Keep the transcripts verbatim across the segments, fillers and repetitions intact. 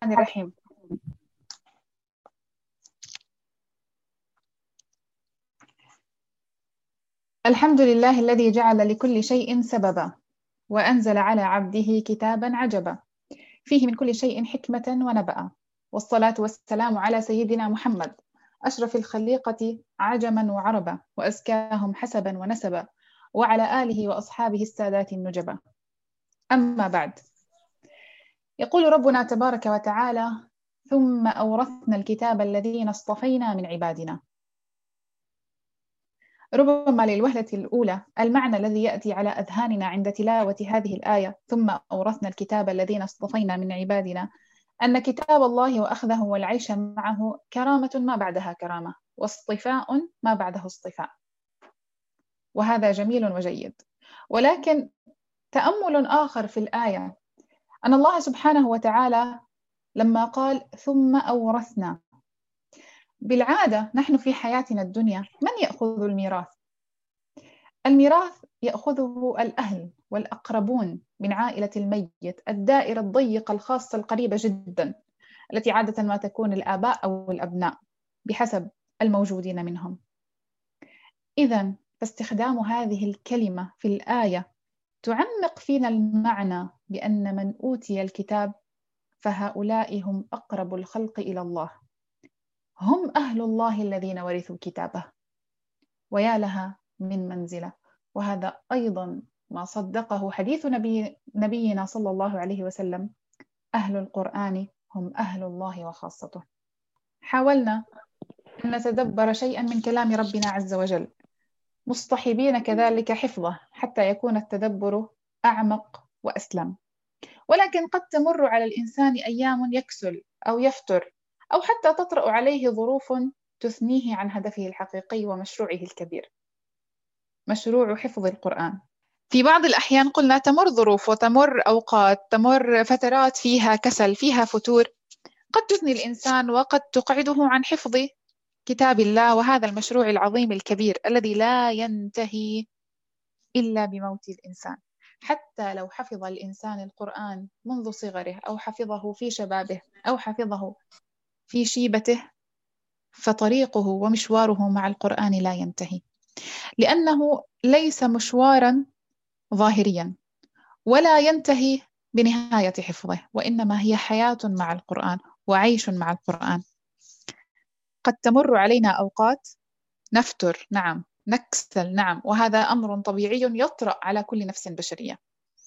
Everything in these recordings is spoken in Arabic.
الرحيم. الحمد لله الذي جعل لكل شيء سببا وأنزل على عبده كتابا عجبا فيه من كل شيء حكمة ونبأ، والصلاة والسلام على سيدنا محمد أشرف الخليقة عجما وعربا وأزكاهم حسبا ونسبا، وعلى آله وأصحابه السادات النجبا. أما بعد، يقول ربنا تبارك وتعالى: ثم أورثنا الكتاب الذين اصطفينا من عبادنا. ربما للوهلة الأولى المعنى الذي يأتي على أذهاننا عند تلاوة هذه الآية ثم أورثنا الكتاب الذين اصطفينا من عبادنا أن كتاب الله وأخذه والعيش معه كرامة ما بعدها كرامة، واصطفاء ما بعده اصطفاء، وهذا جميل وجيد. ولكن تأمل آخر في الآية أن الله سبحانه وتعالى لما قال ثم أورثنا، بالعادة نحن في حياتنا الدنيا من يأخذ الميراث؟ الميراث يأخذه الأهل والأقربون من عائلة الميت، الدائرة الضيقة الخاصة القريبة جدا التي عادة ما تكون الآباء أو الأبناء بحسب الموجودين منهم. إذن فاستخدام هذه الكلمة في الآية تعمق فينا المعنى بأن من أوتي الكتاب فهؤلاء هم أقرب الخلق إلى الله، هم أهل الله الذين ورثوا كتابه، ويا لها من منزلة. وهذا أيضا ما صدقه حديث نبي نبينا صلى الله عليه وسلم: أهل القرآن هم أهل الله وخاصته. حاولنا أن نتدبر شيئا من كلام ربنا عز وجل، مصطحبين كذلك حفظه حتى يكون التدبر أعمق وأسلم. ولكن قد تمر على الإنسان أيام يكسل أو يفتر، أو حتى تطرأ عليه ظروف تثنيه عن هدفه الحقيقي ومشروعه الكبير، مشروع حفظ القرآن. في بعض الأحيان قلنا تمر ظروف وتمر أوقات، تمر فترات فيها كسل، فيها فتور، قد تثني الإنسان وقد تقعده عن حفظ كتاب الله، وهذا المشروع العظيم الكبير الذي لا ينتهي إلا بموت الإنسان. حتى لو حفظ الإنسان القرآن منذ صغره، أو حفظه في شبابه، أو حفظه في شيبته، فطريقه ومشواره مع القرآن لا ينتهي، لأنه ليس مشوارا ظاهريا ولا ينتهي بنهاية حفظه، وإنما هي حياة مع القرآن وعيش مع القرآن. قد تمر علينا أوقات نفتر، نعم، نكسل، نعم، وهذا أمر طبيعي يطرأ على كل نفس بشرية.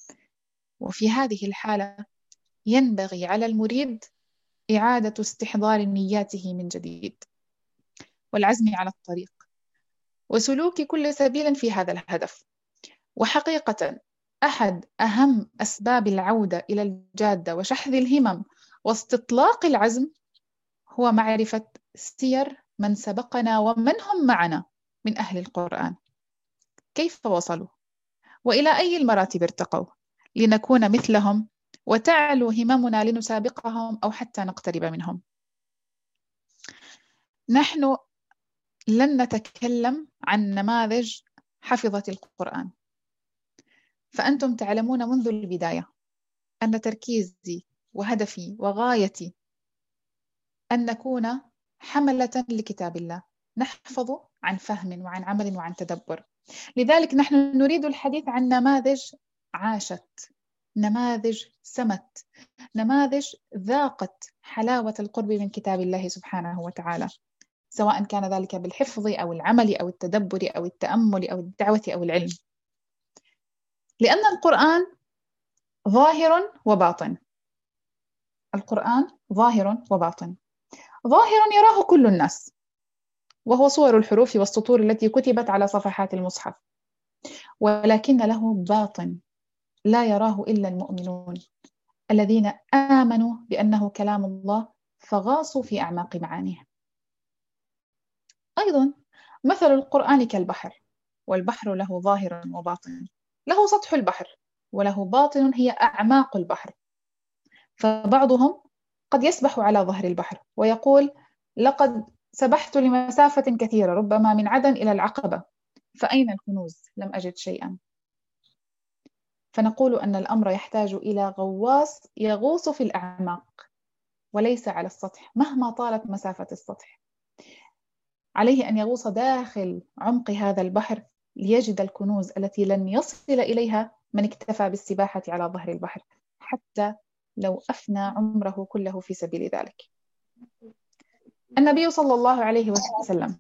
وفي هذه الحالة ينبغي على المريد إعادة استحضار نياته من جديد، والعزم على الطريق، وسلوك كل سبيل في هذا الهدف. وحقيقة أحد أهم أسباب العودة إلى الجادة وشحذ الهمم واستطلاق العزم هو معرفة سير من سبقنا ومن هم معنا من أهل القرآن، كيف وصلوا وإلى أي المراتب ارتقوا، لنكون مثلهم وتعلو هممنا لنسابقهم أو حتى نقترب منهم. نحن لن نتكلم عن نماذج حفظة القرآن، فأنتم تعلمون منذ البداية أن تركيزي وهدفي وغايتي أن نكون حملة لكتاب الله، نحفظ عن فهم وعن عمل وعن تدبر. لذلك نحن نريد الحديث عن نماذج عاشت، نماذج سمت، نماذج ذاقت حلاوة القرب من كتاب الله سبحانه وتعالى، سواء كان ذلك بالحفظ أو العمل أو التدبر أو التأمل أو الدعوة أو العلم. لأن القرآن ظاهر وباطن، القرآن ظاهر وباطن. ظاهر يراه كل الناس، وهو صور الحروف والسطور التي كتبت على صفحات المصحف، ولكن له باطن لا يراه إلا المؤمنون الذين آمنوا بأنه كلام الله فغاصوا في أعماق معانيه. أيضا مثل القرآن كالبحر، والبحر له ظاهر وباطن، له سطح البحر وله باطن هي أعماق البحر. فبعضهم قد يسبح على ظهر البحر ويقول: لقد سبحت لمسافة كثيرة، ربما من عدن إلى العقبة، فأين الكنوز؟ لم أجد شيئا. فنقول أن الأمر يحتاج إلى غواص يغوص في الأعماق وليس على السطح مهما طالت مسافة السطح. عليه أن يغوص داخل عمق هذا البحر ليجد الكنوز التي لن يصل إليها من اكتفى بالسباحة على ظهر البحر، حتى لو أفنى عمره كله في سبيل ذلك. النبي صلى الله عليه وسلم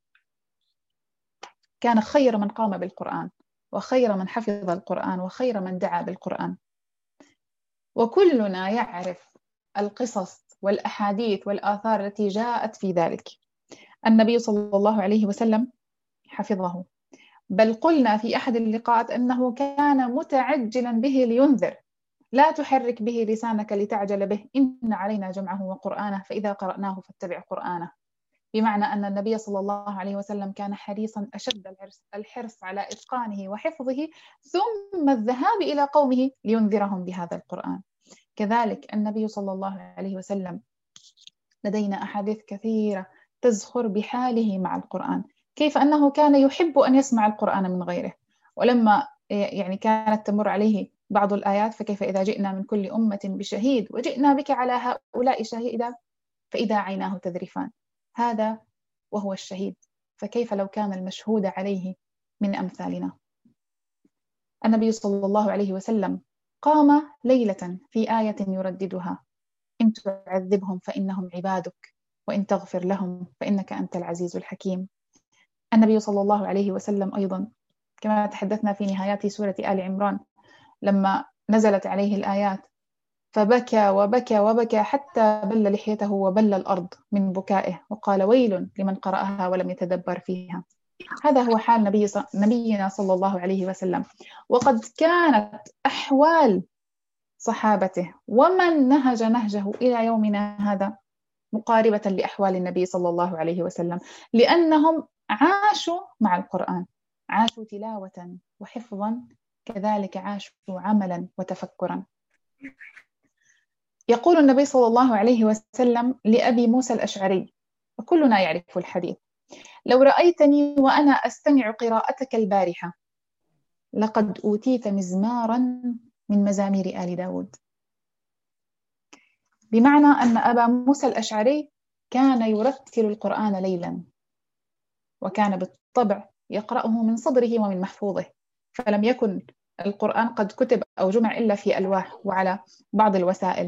كان خير من قام بالقرآن، وخير من حفظ القرآن، وخير من دعا بالقرآن. وكلنا يعرف القصص والأحاديث والآثار التي جاءت في ذلك. النبي صلى الله عليه وسلم حفظه، بل قلنا في أحد اللقاءات أنه كان متعجلا به لينذر: لا تحرك به لسانك لتعجل به، إن علينا جمعه وقرآنه، فإذا قرأناه فاتبع قرآنه. بمعنى أن النبي صلى الله عليه وسلم كان حريصا أشد الحرص على إتقانه وحفظه، ثم الذهاب إلى قومه لينذرهم بهذا القرآن. كذلك النبي صلى الله عليه وسلم لدينا أحاديث كثيرة تزخر بحاله مع القرآن، كيف أنه كان يحب أن يسمع القرآن من غيره، ولما يعني كانت تمر عليه بعض الآيات: فكيف إذا جئنا من كل أمة بشهيد وجئنا بك على هؤلاء شهيدا، فإذا عيناه تذرفان، هذا وهو الشهيد، فكيف لو كان المشهود عليه من أمثالنا. النبي صلى الله عليه وسلم قام ليلة في آية يرددها: إن تعذبهم فإنهم عبادك وإن تغفر لهم فإنك أنت العزيز الحكيم. النبي صلى الله عليه وسلم أيضا كما تحدثنا في نهايات سورة آل عمران لما نزلت عليه الآيات فبكى وبكى وبكى حتى بل لحيته وبل الأرض من بكائه، وقال: ويل لمن قرأها ولم يتدبر فيها. هذا هو حال نبي نبينا صلى الله عليه وسلم. وقد كانت أحوال صحابته ومن نهج نهجه إلى يومنا هذا مقاربة لأحوال النبي صلى الله عليه وسلم، لأنهم عاشوا مع القرآن، عاشوا تلاوة وحفظا، كذلك عاشوا عملا وتفكرا. يقول النبي صلى الله عليه وسلم لأبي موسى الأشعري، وكلنا يعرف الحديث: لو رأيتني وأنا أستمع قراءتك البارحة لقد أوتيت مزمارا من مزامير آل داود. بمعنى أن أبا موسى الأشعري كان يرتل القرآن ليلا، وكان بالطبع يقرأه من صدره ومن محفوظه، فلم يكن القرآن قد كتب أو جمع إلا في ألواح وعلى بعض الوسائل.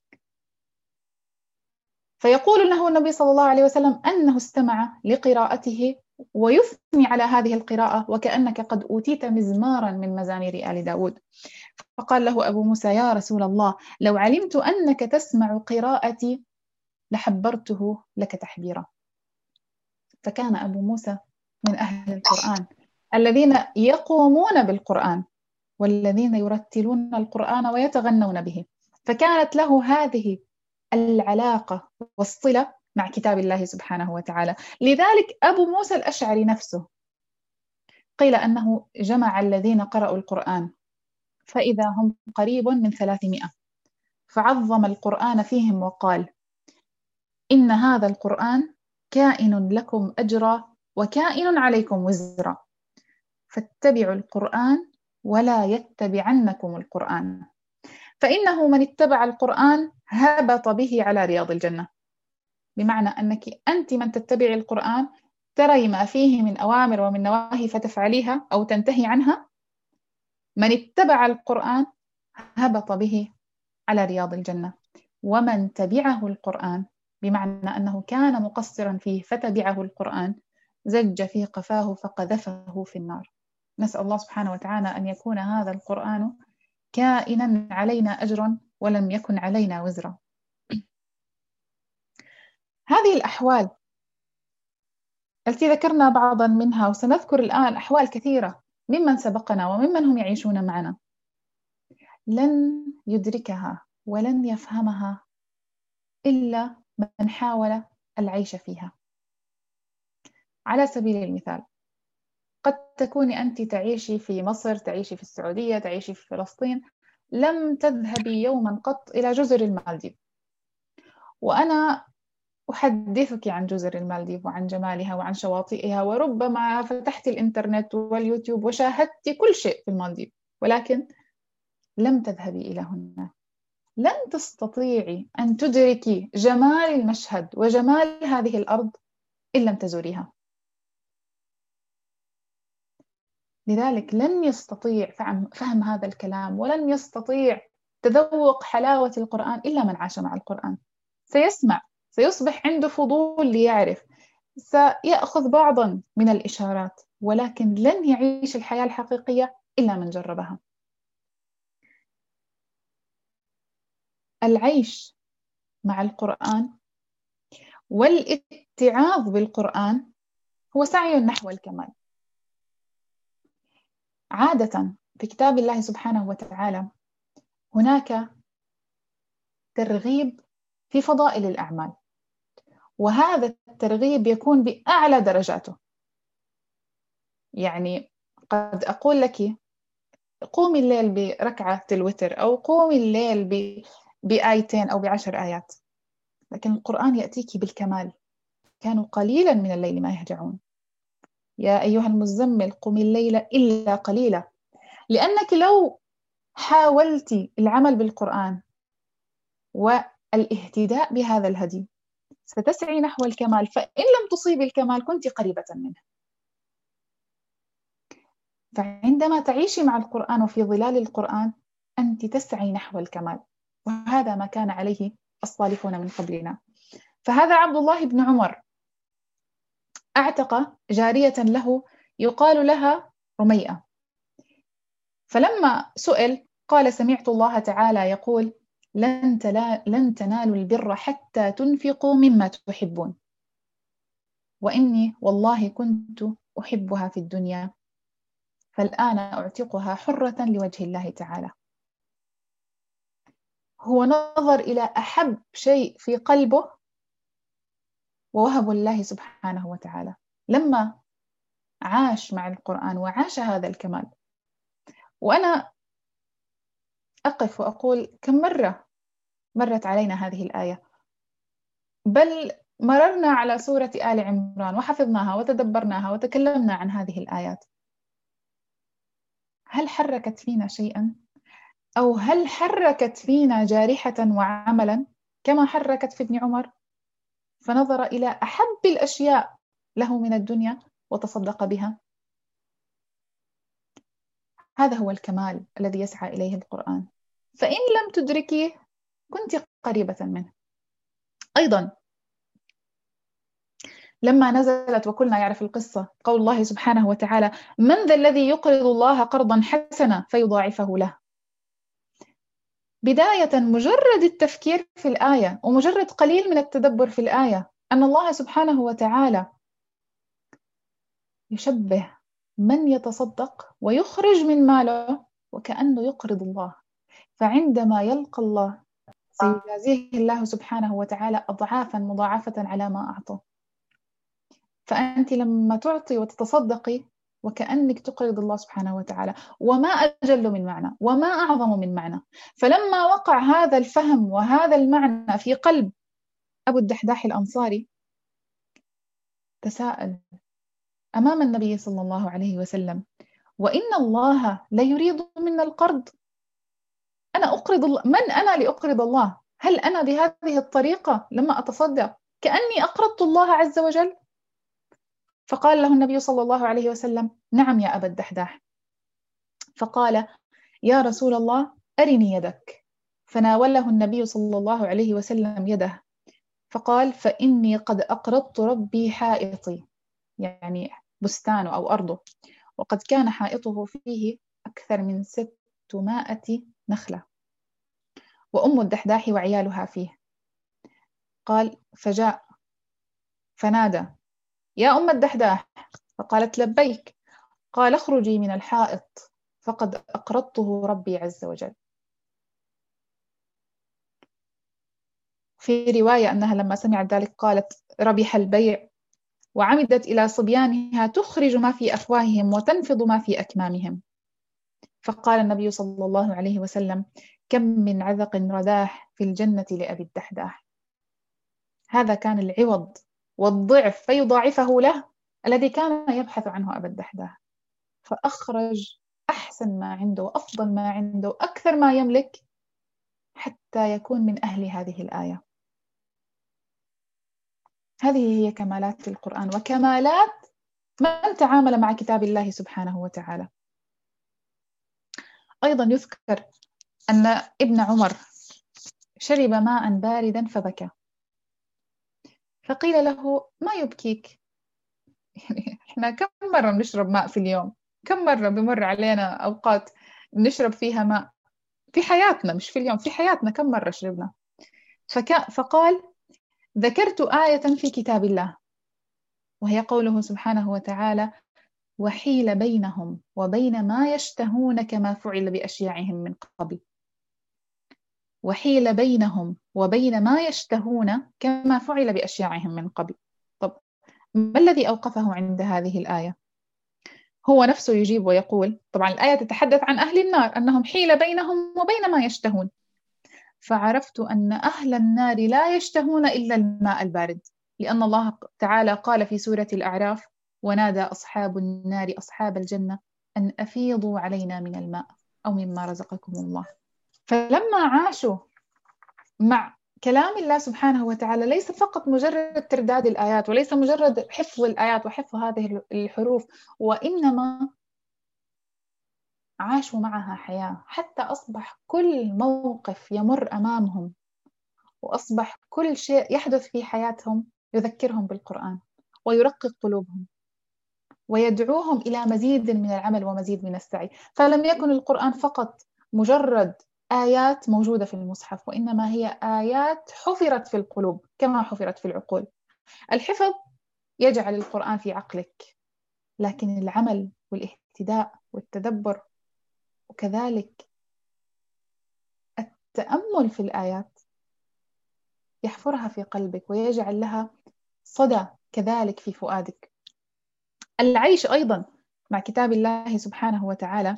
فيقول له النبي صلى الله عليه وسلم أنه استمع لقراءته ويثني على هذه القراءة وكأنك قد أوتيت مزمارا من مزامير آل داود. فقال له أبو موسى: يا رسول الله، لو علمت أنك تسمع قراءتي لحبرته لك تحبيرا. فكان أبو موسى من أهل القرآن الذين يقومون بالقرآن والذين يرتلون القرآن ويتغنون به، فكانت له هذه العلاقة والصلة مع كتاب الله سبحانه وتعالى. لذلك أبو موسى الأشعري نفسه قيل أنه جمع الذين قرأوا القرآن فإذا هم قريب من ثلاثمائة، فعظم القرآن فيهم وقال: إن هذا القرآن كائن لكم أجرا وكائن عليكم وزرا، فاتبعوا القرآن ولا يتبعنكم القرآن، فإنه من اتبع القرآن هبط به على رياض الجنة. بمعنى أنك أنت من تتبع القرآن تري ما فيه من أوامر ومن نواهي فتفعليها أو تنتهي عنها، من اتبع القرآن هبط به على رياض الجنة. ومن تبعه القرآن بمعنى أنه كان مقصرا فيه فتبعه القرآن زج في قفاه فقذفه في النار. نسأل الله سبحانه وتعالى أن يكون هذا القرآن كائنا علينا أجر ولم يكن علينا وزرا. هذه الأحوال التي ذكرنا بعضا منها، وسنذكر الآن أحوال كثيرة ممن سبقنا وممن هم يعيشون معنا، لن يدركها ولن يفهمها إلا من حاول العيش فيها. على سبيل المثال، قد تكوني أنت تعيشي في مصر، تعيشي في السعودية، تعيشي في فلسطين، لم تذهبي يوما قط إلى جزر المالديف، وأنا أحدثك عن جزر المالديف وعن جمالها وعن شواطئها، وربما فتحت الإنترنت واليوتيوب وشاهدت كل شيء في المالديف، ولكن لم تذهبي إلى هناك، لن تستطيعي أن تدركي جمال المشهد وجمال هذه الأرض إن لم تزوريها. لذلك لن يستطيع فهم, فهم هذا الكلام، ولن يستطيع تذوق حلاوة القرآن إلا من عاش مع القرآن. سيسمع، سيصبح عنده فضول ليعرف، سيأخذ بعضا من الإشارات، ولكن لن يعيش الحياة الحقيقية إلا من جربها. العيش مع القرآن والاتعاظ بالقرآن هو سعي نحو الكمال. عادة في كتاب الله سبحانه وتعالى هناك ترغيب في فضائل الأعمال، وهذا الترغيب يكون بأعلى درجاته. يعني قد أقول لك قومي الليل بركعة الوتر، أو قومي الليل ب... بآيتين أو بعشر آيات، لكن القرآن يأتيك بالكمال. كانوا قليلا من الليل ما يهجعون، يا أيها المزمل قم الليل إلا قليلا. لأنك لو حاولت العمل بالقرآن والاهتداء بهذا الهدي ستسعي نحو الكمال، فإن لم تصيب الكمال كنت قريبة منه. فعندما تعيشي مع القرآن وفي ظلال القرآن أنت تسعي نحو الكمال، وهذا ما كان عليه الصالحون من قبلنا. فهذا عبد الله بن عمر أعتق جارية له يقال لها رميئة، فلما سئل قال سمعت الله تعالى يقول لن, تلا لن تنالوا البر حتى تنفقوا مما تحبون، وإني والله كنت أحبها في الدنيا فالآن أعتقها حرة لوجه الله تعالى. هو نظر إلى أحب شيء في قلبه ووهب الله سبحانه وتعالى لما عاش مع القرآن وعاش هذا الكمال. وأنا أقف وأقول كم مرة مرت علينا هذه الآية، بل مررنا على سورة آل عمران وحفظناها وتدبرناها وتكلمنا عن هذه الآيات. هل حركت فينا شيئا؟ أو هل حركت فينا جارحة وعملا كما حركت في ابن عمر، فنظر إلى أحب الأشياء له من الدنيا وتصدق بها؟ هذا هو الكمال الذي يسعى إليه القرآن، فإن لم تدركيه كنت قريبة منه. أيضا لما نزلت وكلنا يعرف القصة، قول الله سبحانه وتعالى من ذا الذي يقرض الله قرضا حسنا فيضاعفه له. بداية مجرد التفكير في الآية ومجرد قليل من التدبر في الآية أن الله سبحانه وتعالى يشبه من يتصدق ويخرج من ماله وكأنه يقرض الله، فعندما يلقى الله سيجازيه الله سبحانه وتعالى أضعافا مضاعفة على ما أعطى. فأنت لما تعطي وتتصدقي وكأنك تقرض الله سبحانه وتعالى، وما أجل من معنى وما أعظم من معنى. فلما وقع هذا الفهم وهذا المعنى في قلب أبو الدحداح الأنصاري تساءل أمام النبي صلى الله عليه وسلم وإن الله لا يريد منا القرض، أنا أقرض الله، من أنا لأقرض الله؟ هل أنا بهذه الطريقة لما أتصدق كأني أقرضت الله عز وجل؟ فقال له النبي صلى الله عليه وسلم نعم يا أبا الدحداح. فقال يا رسول الله أرني يدك، فناوله النبي صلى الله عليه وسلم يده فقال فإني قد أقرضت ربي حائطي، يعني بستانه أو أرضه، وقد كان حائطه فيه أكثر من ستمائة نخلة وأم الدحداح وعيالها فيه. قال فجاء فنادى يا أم الدحداح، فقالت لبيك. قال اخرجي من الحائط فقد أقرضته ربي عز وجل. في رواية أنها لما سمعت ذلك قالت ربح البيع، وعمدت إلى صبيانها تخرج ما في أفواههم وتنفض ما في أكمامهم. فقال النبي صلى الله عليه وسلم كم من عذق رداح في الجنة لأبي الدحداح. هذا كان العوض والضعف فيضاعفه له الذي كان يبحث عنه أبا الدحداح، فأخرج أحسن ما عنده وأفضل ما عنده وأكثر ما يملك حتى يكون من أهل هذه الآية. هذه هي كمالات القرآن وكمالات من تعامل مع كتاب الله سبحانه وتعالى. أيضا يذكر أن ابن عمر شرب ماء باردا فبكى، فقيل له: ما يبكيك؟ يعني إحنا كم مرة بنشرب ماء في اليوم؟ كم مرة بمر علينا أوقات نشرب فيها ماء في حياتنا، مش في اليوم، في حياتنا كم مرة شربنا؟ فك... فقال: ذكرت آية في كتاب الله، وهي قوله سبحانه وتعالى: وحيل بينهم وبين ما يشتهون كما فعل بأشياعهم من قبل. وحيل بينهم وبين ما يشتهون كما فعل بأشياعهم من قبل. طب ما الذي أوقفه عند هذه الآية؟ هو نفسه يجيب ويقول، طبعا الآية تتحدث عن أهل النار أنهم حيل بينهم وبين ما يشتهون، فعرفت أن أهل النار لا يشتهون إلا الماء البارد، لأن الله تعالى قال في سورة الأعراف: ونادى أصحاب النار أصحاب الجنة أن أفيضوا علينا من الماء أو مما رزقكم الله. فلما عاشوا مع كلام الله سبحانه وتعالى، ليس فقط مجرد ترداد الآيات، وليس مجرد حفظ الآيات وحفظ هذه الحروف، وإنما عاشوا معها حياة، حتى أصبح كل موقف يمر أمامهم وأصبح كل شيء يحدث في حياتهم يذكرهم بالقرآن ويرقق قلوبهم ويدعوهم إلى مزيد من العمل ومزيد من السعي. فلم يكن القرآن فقط مجرد آيات موجودة في المصحف، وإنما هي آيات حفرت في القلوب كما حفرت في العقول. الحفظ يجعل القرآن في عقلك، لكن العمل والاهتداء والتدبر وكذلك التأمل في الآيات يحفرها في قلبك ويجعل لها صدى كذلك في فؤادك. العيش أيضا مع كتاب الله سبحانه وتعالى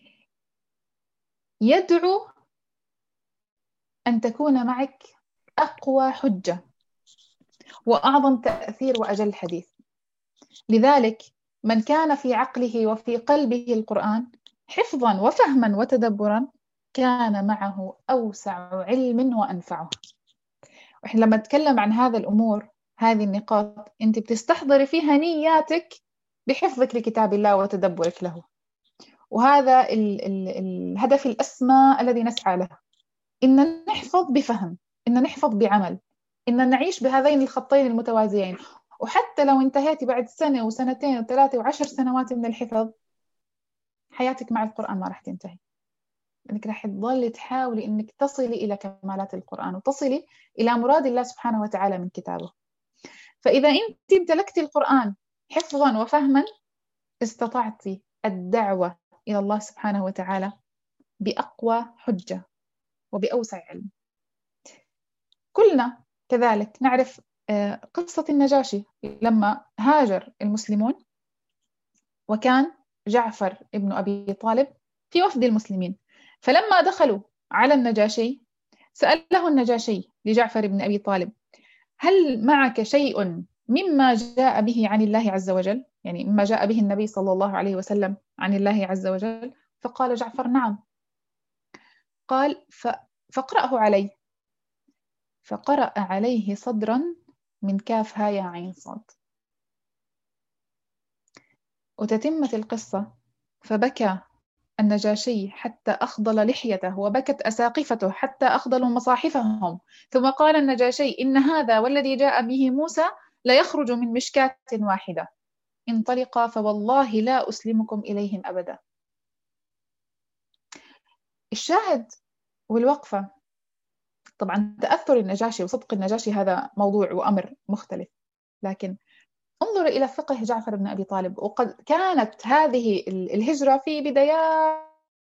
يدعو أن تكون معك أقوى حجة وأعظم تأثير وأجل حديث. لذلك من كان في عقله وفي قلبه القرآن حفظا وفهما وتدبرا كان معه أوسع علم وأنفعه. وإحنا لما نتكلم عن هذا الأمور، هذه النقاط، أنت بتستحضري فيها نياتك بحفظك لكتاب الله وتدبرك له، وهذا ال ال الهدف الأسمى الذي نسعى له، إن نحفظ بفهم، إن نحفظ بعمل، إن نعيش بهذين الخطين المتوازيين. وحتى لو انتهيتي بعد سنة وسنتين وثلاثة وعشر سنوات من الحفظ، حياتك مع القرآن ما راح تنتهي، إنك راح تظل تحاولي إنك تصلي إلى كمالات القرآن وتصلي إلى مراد الله سبحانه وتعالى من كتابه. فإذا أنت امتلكتي القرآن حفظا وفهما، استطعتي الدعوة إلى الله سبحانه وتعالى بأقوى حجة وبأوسع علم. كلنا كذلك نعرف قصة النجاشي لما هاجر المسلمون، وكان جعفر ابن أبي طالب في وفد المسلمين، فلما دخلوا على النجاشي سأله النجاشي لجعفر بن أبي طالب: هل معك شيء مما جاء به عن الله عز وجل؟ يعني مما جاء به النبي صلى الله عليه وسلم عن الله عز وجل؟ فقال جعفر: نعم. قال: فاقرأه علي. فقرأ عليه صدرا من كاف ها يا عين صاد. وتتمت القصة، فبكى النجاشي حتى أخضل لحيته، وبكت أساقفته حتى أخضلوا مصاحفهم. ثم قال النجاشي: إن هذا والذي جاء به موسى لا يخرج من مشكاة واحدة، انطلقا فوالله لا أسلمكم إليهم أبدا. الشاهد والوقفة، طبعا تأثر النجاشي وصدق النجاشي هذا موضوع وأمر مختلف، لكن انظر إلى فقه جعفر بن أبي طالب. وقد كانت هذه الهجرة في بدايات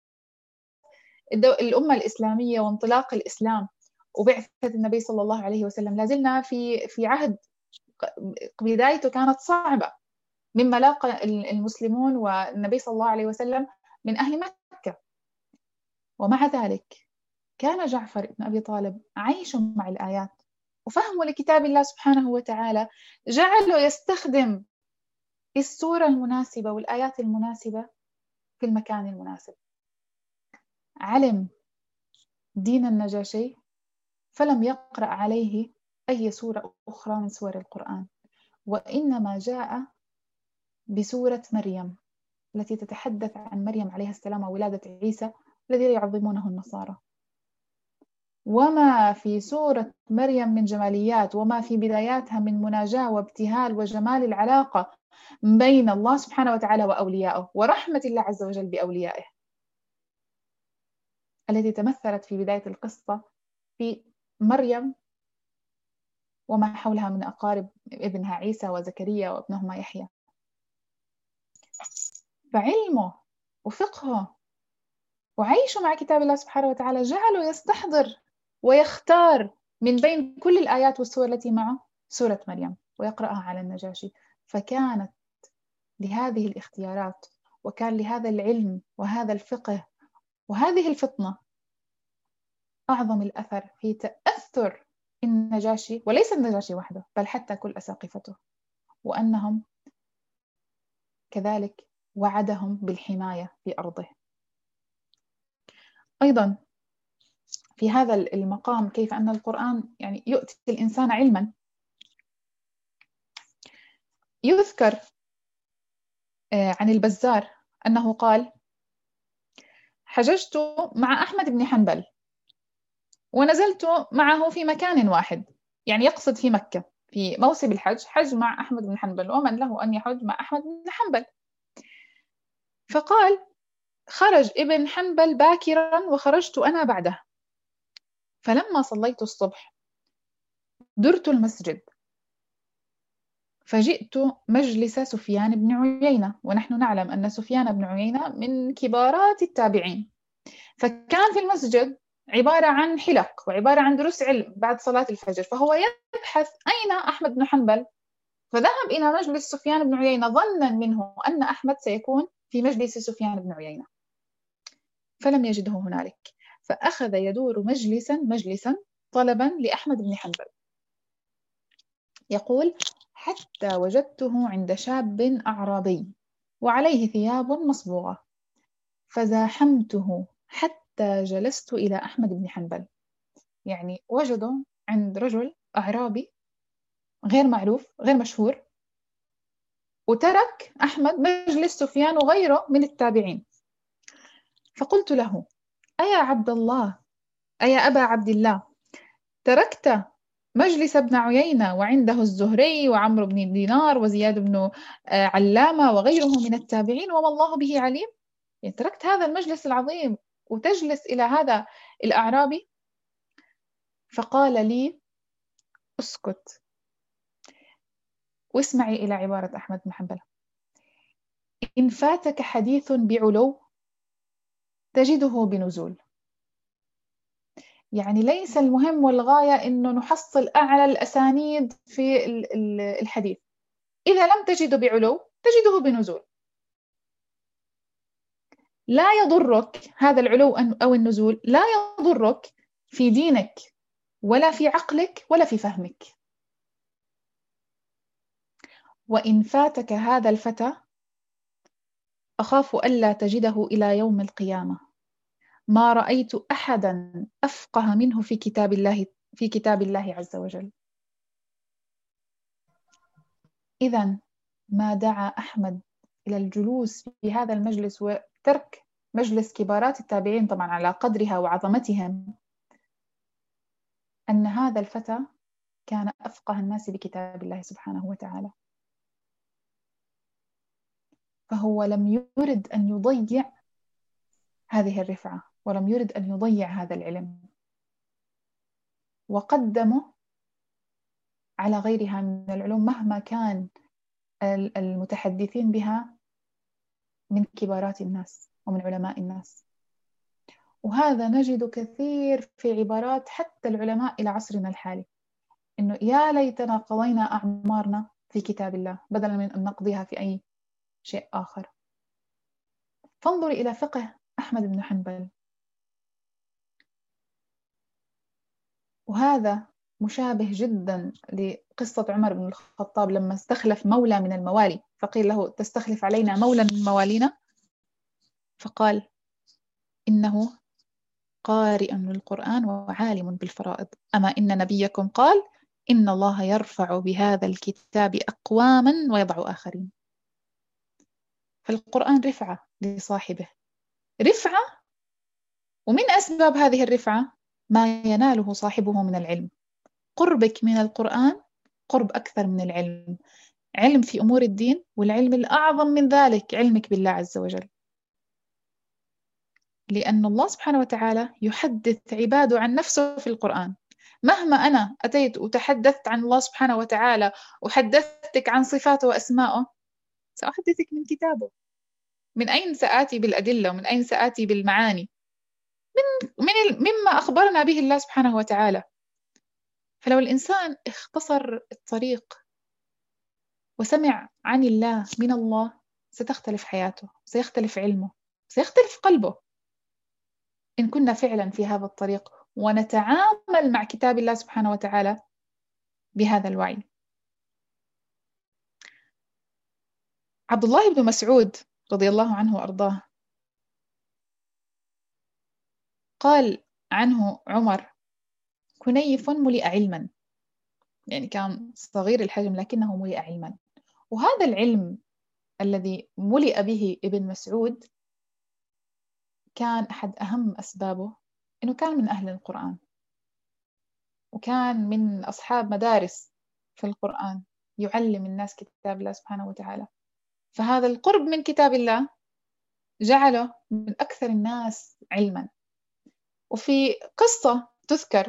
الأمة الإسلامية وانطلاق الإسلام وبعثة النبي صلى الله عليه وسلم، لازلنا في في عهد بدايته كانت صعبة، مما لاقى المسلمون والنبي صلى الله عليه وسلم من أهل مكة. ومع ذلك كان جعفر بن أبي طالب عايش مع الآيات وفهمه لكتاب الله سبحانه وتعالى جعله يستخدم السورة المناسبة والآيات المناسبة في المكان المناسب. علم دين النجاشي فلم يقرأ عليه أي سورة أخرى من سور القرآن، وإنما جاء بسورة مريم التي تتحدث عن مريم عليه السلام وولادة عيسى الذي يعظمونه النصارى. وما في سورة مريم من جماليات، وما في بداياتها من مناجاة وابتهال وجمال العلاقة بين الله سبحانه وتعالى وأوليائه، ورحمة الله عز وجل بأوليائه التي تمثلت في بداية القصة في مريم وما حولها من أقارب ابنها عيسى وزكريا وابنهما يحيى. فعلمه وفقهه وعيشه مع كتاب الله سبحانه وتعالى جعله يستحضر ويختار من بين كل الآيات والسور التي معه سورة مريم ويقرأها على النجاشي. فكانت لهذه الاختيارات وكان لهذا العلم وهذا الفقه وهذه الفطنة أعظم الأثر في تأثر النجاشي، وليس النجاشي وحده بل حتى كل أساقفته، وأنهم كذلك وعدهم بالحماية في أرضه. أيضا في هذا المقام كيف أن القرآن يعني يؤتي الإنسان علما. يذكر عن البزار أنه قال: حججت مع أحمد بن حنبل ونزلت معه في مكان واحد، يعني يقصد في مكة في موسم الحج، حج مع أحمد بن حنبل، ومن له أن يحج مع أحمد بن حنبل. فقال: خرج ابن حنبل باكرا وخرجت أنا بعده، فلما صليت الصبح درت المسجد فجئت مجلس سفيان بن عيينة، ونحن نعلم أن سفيان بن عيينة من كبارات التابعين، فكان في المسجد عبارة عن حلق وعبارة عن دروس علم بعد صلاة الفجر، فهو يبحث أين أحمد بن حنبل، فذهب إلى مجلس سفيان بن عيينة ظنا منه أن أحمد سيكون في مجلس سفيان بن عيينة، فلم يجده هنالك، فأخذ يدور مجلسا مجلسا طلبا لأحمد بن حنبل. يقول: حتى وجدته عند شاب أعرابي وعليه ثياب مصبوغة، فزاحمته حتى جلست إلى أحمد بن حنبل. يعني وجدوا عند رجل أعرابي غير معروف غير مشهور، وترك أحمد مجلس سفيان وغيره من التابعين. فقلت له: أيا عبد الله، أيا أبا عبد الله، تركت مجلس ابن عيينة وعنده الزهري وعمرو بن دينار وزياد بن علامة وغيره من التابعين وما الله به عليم؟ يعني تركت هذا المجلس العظيم وتجلس إلى هذا الأعرابي؟ فقال لي: اسكت واسمعي إلى عبارة أحمد بن حنبل: إن فاتك حديث بعلو تجده بنزول. يعني ليس المهم والغاية إنه نحصل أعلى الأسانيد في الحديث، إذا لم تجده بعلو تجده بنزول. لا يضرك هذا العلو أو النزول، لا يضرك في دينك ولا في عقلك ولا في فهمك. وإن فاتك هذا الفتى أخاف ألا تجده إلى يوم القيامة، ما رأيت أحدا أفقه منه في كتاب الله في كتاب الله عز وجل. إذن ما دعا أحمد إلى الجلوس في هذا المجلس وترك مجلس كبارات التابعين طبعا على قدرها وعظمتهم، أن هذا الفتى كان أفقه الناس بكتاب الله سبحانه وتعالى، فهو لم يرد أن يضيع هذه الرفعة ولم يرد أن يضيع هذا العلم، وقدمه على غيرها من العلوم مهما كان المتحدثين بها من كبارات الناس ومن علماء الناس. وهذا نجد كثير في عبارات حتى العلماء إلى عصرنا الحالي، إنه يا ليتنا قضينا أعمارنا في كتاب الله بدلا من أن نقضيها في أي شيء آخر. فانظري إلى فقه أحمد بن حنبل، وهذا مشابه جدا لقصة عمر بن الخطاب لما استخلف مولى من الموالي، فقيل له: تستخلف علينا مولى من موالينا؟ فقال: إنه قارئ للقرآن وعالم بالفرائض. أما إن نبيكم قال إن الله يرفع بهذا الكتاب أقواما ويضع آخرين. فالقرآن رفعة لصاحبه، رفعة، ومن أسباب هذه الرفعة ما يناله صاحبه من العلم. قربك من القرآن قرب أكثر من العلم، علم في أمور الدين، والعلم الأعظم من ذلك علمك بالله عز وجل. لأن الله سبحانه وتعالى يحدث عباده عن نفسه في القرآن. مهما أنا أتيت وتحدثت عن الله سبحانه وتعالى وحدثتك عن صفاته وأسمائه، سأحدثك من كتابه. من أين سآتي بالأدلة ومن أين سآتي بالمعاني؟ من من مما أخبرنا به الله سبحانه وتعالى. فلو الإنسان اختصر الطريق وسمع عن الله من الله، ستختلف حياته، سيختلف علمه، سيختلف قلبه، إن كنا فعلا في هذا الطريق ونتعامل مع كتاب الله سبحانه وتعالى بهذا الوعي. عبد الله بن مسعود رضي الله عنه وأرضاه قال عنه عمر: كنيف ملئ علما، يعني كان صغير الحجم لكنه ملئ علما. وهذا العلم الذي ملئ به ابن مسعود كان أحد أهم أسبابه أنه كان من أهل القرآن، وكان من أصحاب مدارس في القرآن يعلم الناس كتاب الله سبحانه وتعالى. فهذا القرب من كتاب الله جعله من أكثر الناس علما. وفي قصة تذكر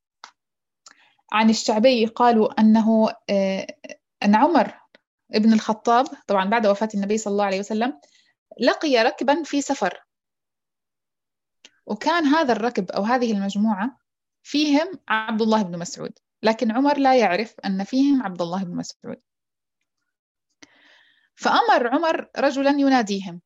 عن الشعبي قالوا أنه أن عمر ابن الخطاب، طبعا بعد وفاة النبي صلى الله عليه وسلم، لقي ركبا في سفر، وكان هذا الركب أو هذه المجموعة فيهم عبد الله بن مسعود، لكن عمر لا يعرف أن فيهم عبد الله بن مسعود. فأمر عمر رجلا يناديهم.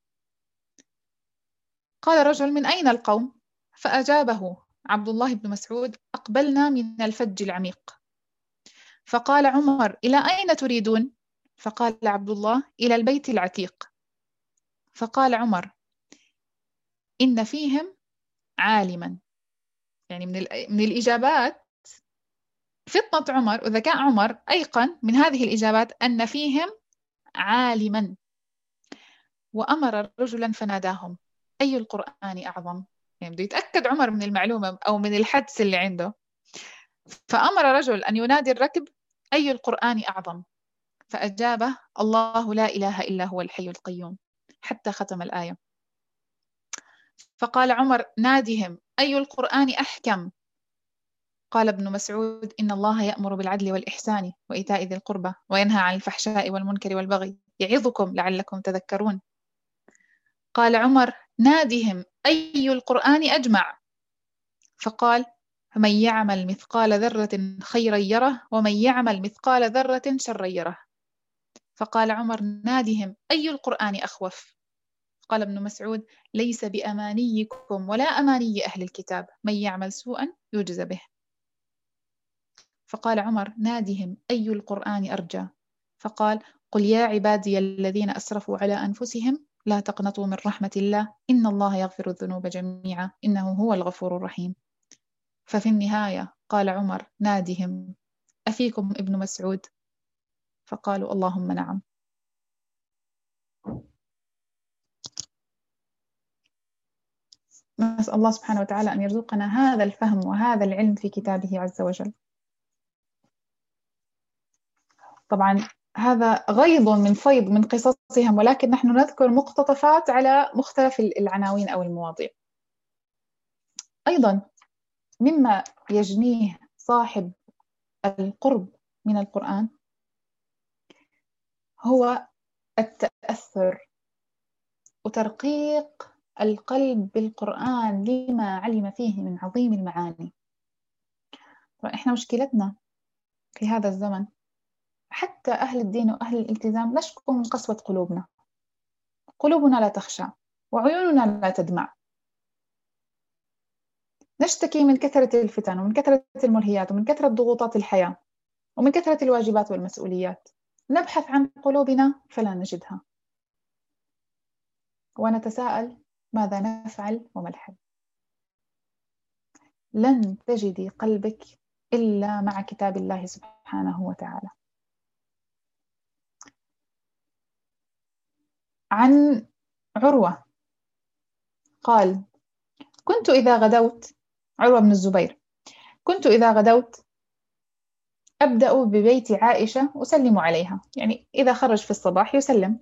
قال رجل: من أين القوم؟ فأجابه عبد الله بن مسعود: أقبلنا من الفج العميق. فقال عمر: إلى أين تريدون؟ فقال عبد الله: إلى البيت العتيق. فقال عمر: إن فيهم عالما. يعني من, من الإجابات فطنة عمر وذكاء عمر أيقن من هذه الإجابات أن فيهم عالما. وأمر رجلا فناداهم: أي القرآن أعظم؟ يعني بده يتأكد عمر من المعلومة أو من الحدس اللي عنده. فأمر رجل أن ينادي الركب: أي القرآن أعظم؟ فأجابه: الله لا إله إلا هو الحي القيوم، حتى ختم الآية. فقال عمر: نادهم: أي القرآن أحكم؟ قال ابن مسعود: إن الله يأمر بالعدل والإحسان وإيتاء ذي القربى وينهى عن الفحشاء والمنكر والبغي يعظكم لعلكم تذكرون. قال عمر: نادهم: أي القرآن أجمع؟ فقال: فمن يعمل مثقال ذرة خيرا يره ومن يعمل مثقال ذرة شرا يره. فقال عمر: نادهم: أي القرآن أخوف؟ قال ابن مسعود: ليس بأمانيكم ولا أماني أهل الكتاب، من يعمل سوءا يجز به. فقال عمر: نادهم: أي القرآن أرجى؟ فقال: قل يا عبادي الذين أسرفوا على أنفسهم لا تقنطوا من رحمة الله إن الله يغفر الذنوب جميعا إنه هو الغفور الرحيم. ففي النهاية قال عمر: نادهم: أفيكم ابن مسعود؟ فقالوا: اللهم نعم. نسأل الله سبحانه وتعالى أن يرزقنا هذا الفهم وهذا العلم في كتابه عز وجل. طبعا هذا غيض من فيض من قصصهم، ولكن نحن نذكر مقتطفات على مختلف العناوين أو المواضيع. أيضا مما يجنيه صاحب القرب من القرآن هو التأثر وترقيق القلب بالقرآن لما علم فيه من عظيم المعاني. إحنا مشكلتنا في هذا الزمن، حتى أهل الدين وأهل الالتزام، نشكو من قسوة قلوبنا. قلوبنا لا تخشع وعيوننا لا تدمع. نشتكي من كثرة الفتن ومن كثرة الملهيات ومن كثرة ضغوطات الحياة ومن كثرة الواجبات والمسؤوليات. نبحث عن قلوبنا فلا نجدها، ونتساءل ماذا نفعل وما الحل. لن تجدي قلبك إلا مع كتاب الله سبحانه وتعالى. عن عروة قال: كنت إذا غدوت، عروة بن الزبير، كنت إذا غدوت أبدأ ببيت عائشة أسلم عليها، يعني إذا خرج في الصباح يسلم،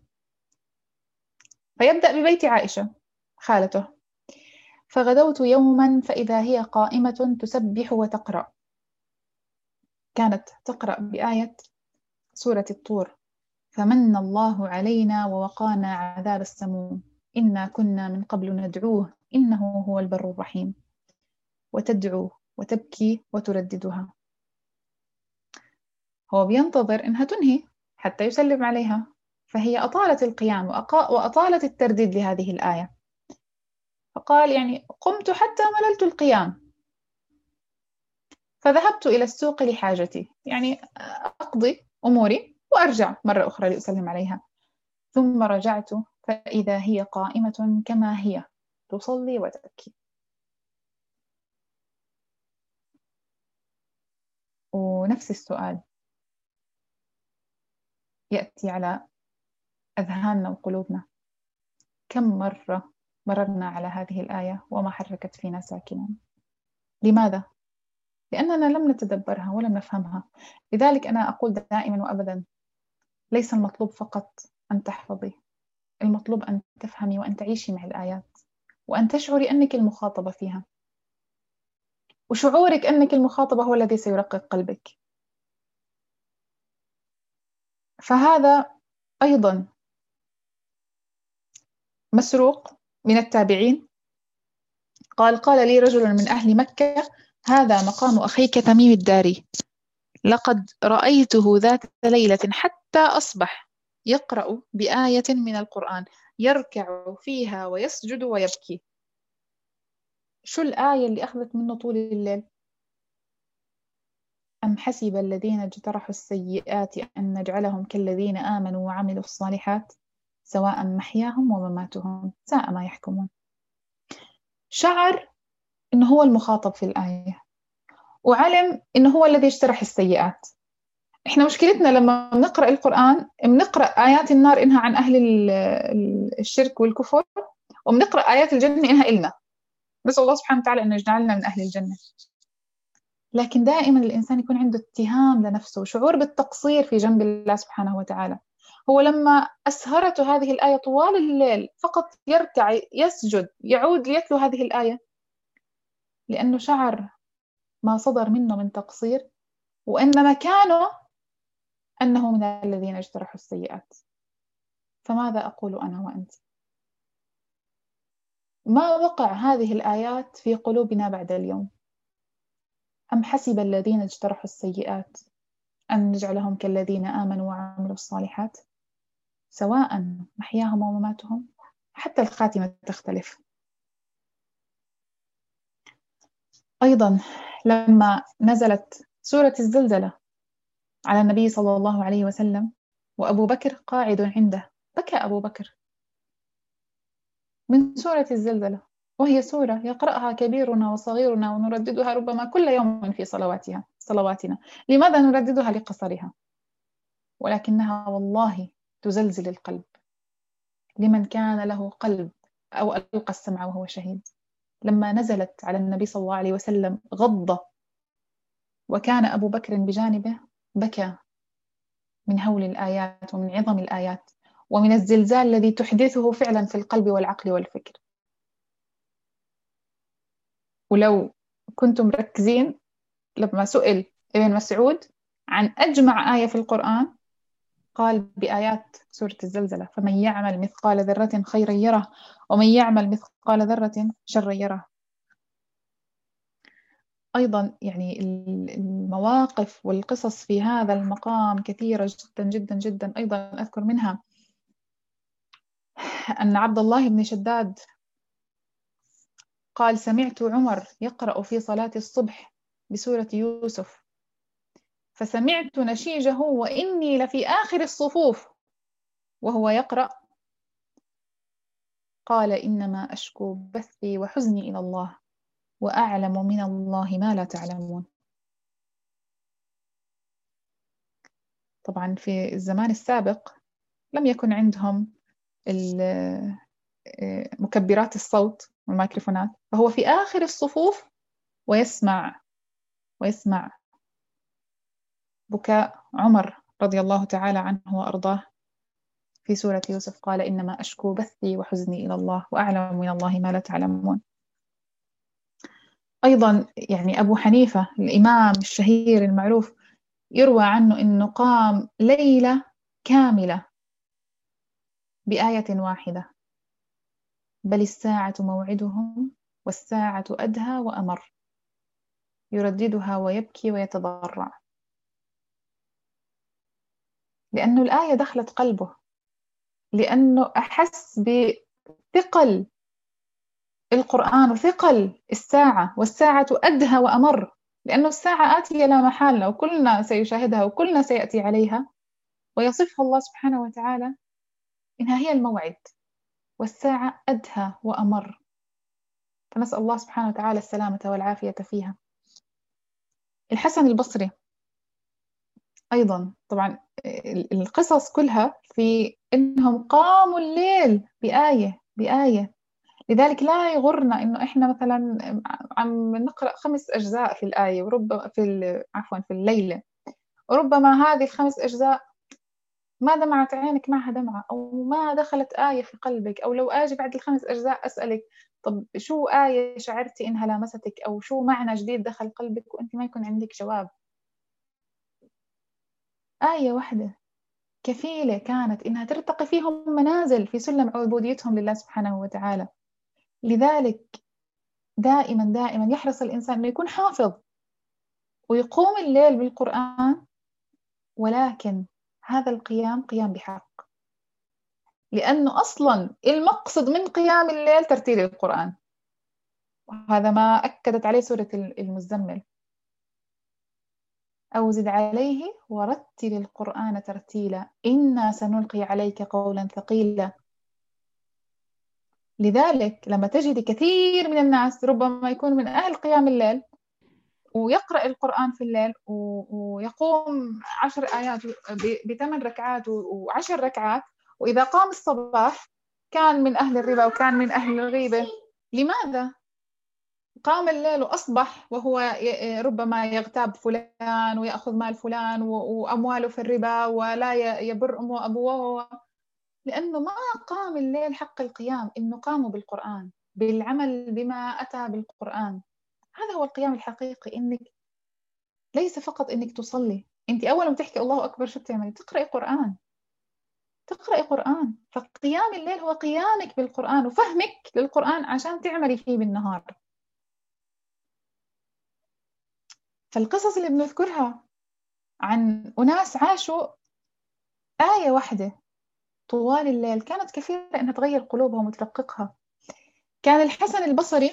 فيبدأ ببيت عائشة خالته. فغدوت يوما فإذا هي قائمة تسبح وتقرأ، كانت تقرأ بآية سورة الطور: فمن الله علينا ووقانا عذاب السموم إنا كنا من قبل ندعوه إنه هو البر الرحيم، وتدعو وتبكي وترددها. هو بينتظر إنها تنهي حتى يسلم عليها، فهي أطالت القيام وأطالت الترديد لهذه الآية، فقال: يعني قمت حتى مللت القيام، فذهبت إلى السوق لحاجتي، يعني أقضي أموري وأرجع مرة أخرى لأسلم عليها. ثم رجعت فإذا هي قائمة كما هي تصلي وتبكي. ونفس السؤال يأتي على أذهاننا وقلوبنا: كم مرة مررنا على هذه الآية وما حركت فينا ساكنا؟ لماذا؟ لأننا لم نتدبرها ولم نفهمها. لذلك أنا أقول دائما وأبدا: ليس المطلوب فقط أن تحفظي، المطلوب أن تفهمي وأن تعيشي مع الآيات، وأن تشعري أنك المخاطبة فيها، وشعورك أنك المخاطبة هو الذي سيرقق قلبك. فهذا أيضا مسروق من التابعين قال: قال لي رجل من أهل مكة: هذا مقام أخيك تميم الداري، لقد رأيته ذات ليلة حتى أصبح يقرأ بآية من القرآن يركع فيها ويسجد ويبكي. شو الآية اللي أخذت منه طول الليل؟ أم حسب الذين اجترحوا السيئات أن نجعلهم كالذين آمنوا وعملوا الصالحات سواء محياهم ومماتهم ساء ما يحكمون. شعر إنه هو المخاطب في الآية، وعلم إنه هو الذي اجترح السيئات. إحنا مشكلتنا لما بنقرأ القرآن بنقرأ آيات النار إنها عن أهل الشرك والكفر، وبنقرأ آيات الجنة إنها إلنا، بس الله سبحانه وتعالى إنه يجعلنا من أهل الجنة. لكن دائما الإنسان يكون عنده اتهام لنفسه، شعور بالتقصير في جنب الله سبحانه وتعالى. هو لما أسهرته هذه الآية طوال الليل فقط يركع يسجد يعود ليتلو هذه الآية، لأنه شعر ما صدر منه من تقصير، وإن مكانه أنه من الذين اجترحوا السيئات. فماذا أقول أنا وأنت؟ ما وقع هذه الآيات في قلوبنا بعد اليوم؟ أم حسب الذين اجترحوا السيئات أن نجعلهم كالذين آمنوا وعملوا الصالحات سواء محياهم ومماتهم؟ حتى الخاتمة تختلف. أيضا لما نزلت سورة الزلزلة على النبي صلى الله عليه وسلم وأبو بكر قاعد عنده، بكى أبو بكر من سورة الزلزلة، وهي سورة يقرأها كبيرنا وصغيرنا ونرددها ربما كل يوم في صلواتها صلواتنا. لماذا نرددها؟ لقصرها، ولكنها والله تزلزل القلب لمن كان له قلب أو ألقى السمع وهو شهيد. لما نزلت على النبي صلى الله عليه وسلم غضة وكان أبو بكر بجانبه، بكى من هول الآيات ومن عظم الآيات ومن الزلزال الذي تحدثه فعلا في القلب والعقل والفكر. ولو كنتم مركزين لما سئل ابن مسعود عن أجمع آية في القرآن قال بآيات سورة الزلزلة: فمن يعمل مثقال ذرة خيرا يره ومن يعمل مثقال ذرة شرا يره. أيضا يعني المواقف والقصص في هذا المقام كثيرة جدا جدا جدا. أيضا أذكر منها أن عبد الله بن شداد قال: سمعت عمر يقرأ في صلاة الصبح بسورة يوسف فسمعت نشيجه وإني لفي آخر الصفوف وهو يقرأ، قال: إنما أشكو بثي وحزني إلى الله وأعلم من الله ما لا تعلمون. طبعا في الزمان السابق لم يكن عندهم مكبرات الصوت والميكروفونات، فهو في آخر الصفوف ويسمع ويسمع بكاء عمر رضي الله تعالى عنه وأرضاه في سورة يوسف، قال إنما أشكو بثي وحزني إلى الله وأعلم من الله ما لا تعلمون. أيضا يعني أبو حنيفة الإمام الشهير المعروف يروى عنه أنه قام ليلة كاملة بآية واحدة: بل الساعة موعدهم والساعة أدهى وأمر، يرددها ويبكي ويتضرع، لأنه الآية دخلت قلبه، لأنه أحس بثقل القرآن وثقل الساعة، والساعة أدهى وأمر، لأنه الساعة آتية لا محالة وكلنا سيشاهدها وكلنا سيأتي عليها، ويصفها الله سبحانه وتعالى إنها هي الموعد، والساعة أدهى وأمر، فنسأل الله سبحانه وتعالى السلامة والعافية فيها. الحسن البصري أيضا طبعا القصص كلها في إنهم قاموا الليل بآية بآية، لذلك لا يغرنا إنه إحنا مثلا عم نقرأ خمس أجزاء في الآية وربما في عفوا في الليلة، وربما هذه الخمس أجزاء ما دمعت عينك معها دمعة، أو ما دخلت آية في قلبك، أو لو آجي بعد الخمس أجزاء أسألك طب شو آية شعرتي إنها لامستك، أو شو معنى جديد دخل قلبك، وأنت ما يكون عندك جواب. آية واحدة كفيلة كانت إنها ترتقي فيهم منازل في سلم عبوديتهم لله سبحانه وتعالى. لذلك دائما دائما يحرص الإنسان أنه يكون حافظ ويقوم الليل بالقرآن، ولكن هذا القيام قيام بحق، لأنه أصلا المقصد من قيام الليل ترتيل القرآن، وهذا ما أكدت عليه سورة المزمل: أو زد عليه ورتل القرآن ترتيلا إنا سنلقي عليك قولا ثقيلا. لذلك لما تجد كثير من الناس ربما يكون من أهل قيام الليل ويقرأ القرآن في الليل ويقوم عشر آيات بثمان ركعات وعشر ركعات، وإذا قام الصباح كان من أهل الربا وكان من أهل الغيبة. لماذا؟ قام الليل وأصبح وهو ربما يغتاب فلان ويأخذ مال فلان وأمواله في الربا ولا يبر أمه وأبوه، لأنه ما قام الليل حق القيام، إنه قاموا بالقرآن، بالعمل بما أتى بالقرآن. هذا هو القيام الحقيقي، إنك ليس فقط إنك تصلي، أنت أول ما تحكي الله أكبر شو بتعملي؟ تقرأي قرآن، تقرأي قرآن. فقيام الليل هو قيامك بالقرآن وفهمك للقرآن عشان تعملي فيه بالنهار. فالقصص اللي بنذكرها عن أناس عاشوا آية واحدة طوال الليل كانت كثيرة إنها تغير قلوبهم وترققها. كان الحسن البصري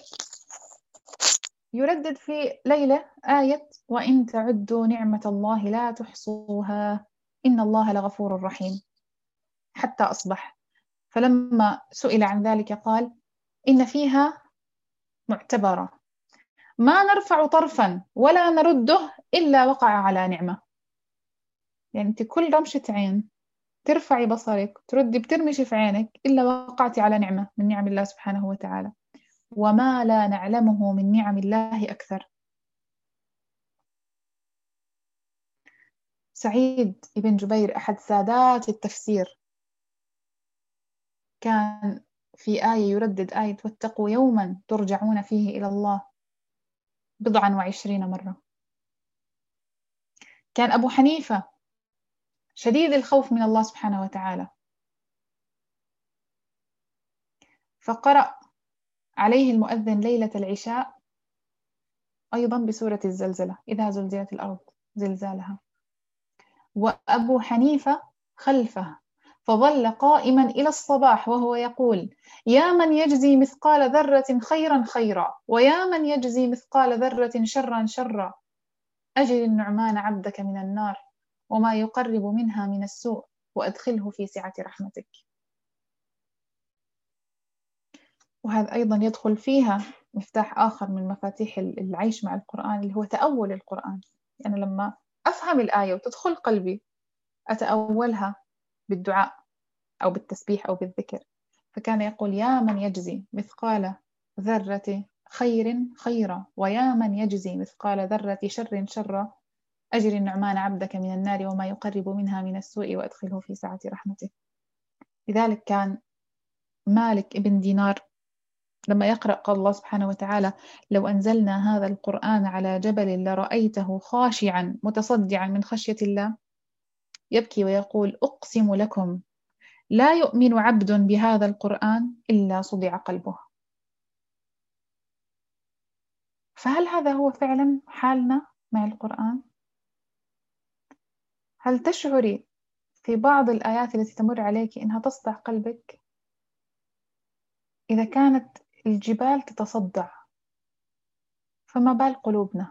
يردد في ليلة آية وإن تعدوا نعمة الله لا تحصوها إن الله لغفور رحيم، حتى أصبح. فلما سئل عن ذلك قال إن فيها معتبرة ما نرفع طرفا ولا نرده إلا وقع على نعمة. يعني أنت كل رمشة عين ترفعي بصرك تردي بترمشي في عينك إلا وقعتي على نعمة من نعم الله سبحانه وتعالى، وما لا نعلمه من نعم الله أكثر. سعيد بن جبير أحد سادات التفسير كان في آية يردد آية واتقوا يوما ترجعون فيه إلى الله بضعا وعشرين مرة. كان أبو حنيفة شديد الخوف من الله سبحانه وتعالى، فقرأ عليه المؤذن ليلة العشاء أيضا بسورة الزلزلة إذا زلزلت الأرض زلزالها، وأبو حنيفة خلفه، فظل قائما إلى الصباح وهو يقول يا من يجزي مثقال ذرة خيرا خيرا ويا من يجزي مثقال ذرة شرا شرا أجل النعمان عبدك من النار وما يقرب منها من السوء وأدخله في سعة رحمتك. وهذا أيضا يدخل فيها مفتاح آخر من مفاتيح العيش مع القرآن، اللي هو تأول القرآن. أنا يعني لما أفهم الآية وتدخل قلبي أتأولها بالدعاء أو بالتسبيح أو بالذكر. فكان يقول: يا من يجزي مثقال ذرة خير خيرا، ويا من يجزي مثقال ذرة شر شرا، أجر النعمان عبدك من النار وما يقرب منها من السوء وأدخله في سعة رحمته. لذلك كان مالك ابن دينار لما يقرأ قال الله سبحانه وتعالى: لو أنزلنا هذا القرآن على جبل لرأيته خاشعا متصدعا من خشية الله، يبكي ويقول: أقسم لكم لا يؤمن عبد بهذا القرآن إلا صدع قلبه. فهل هذا هو فعلا حالنا مع القرآن؟ هل تشعري في بعض الآيات التي تمر عليك إنها تصدع قلبك؟ إذا كانت الجبال تتصدع، فما بال قلوبنا؟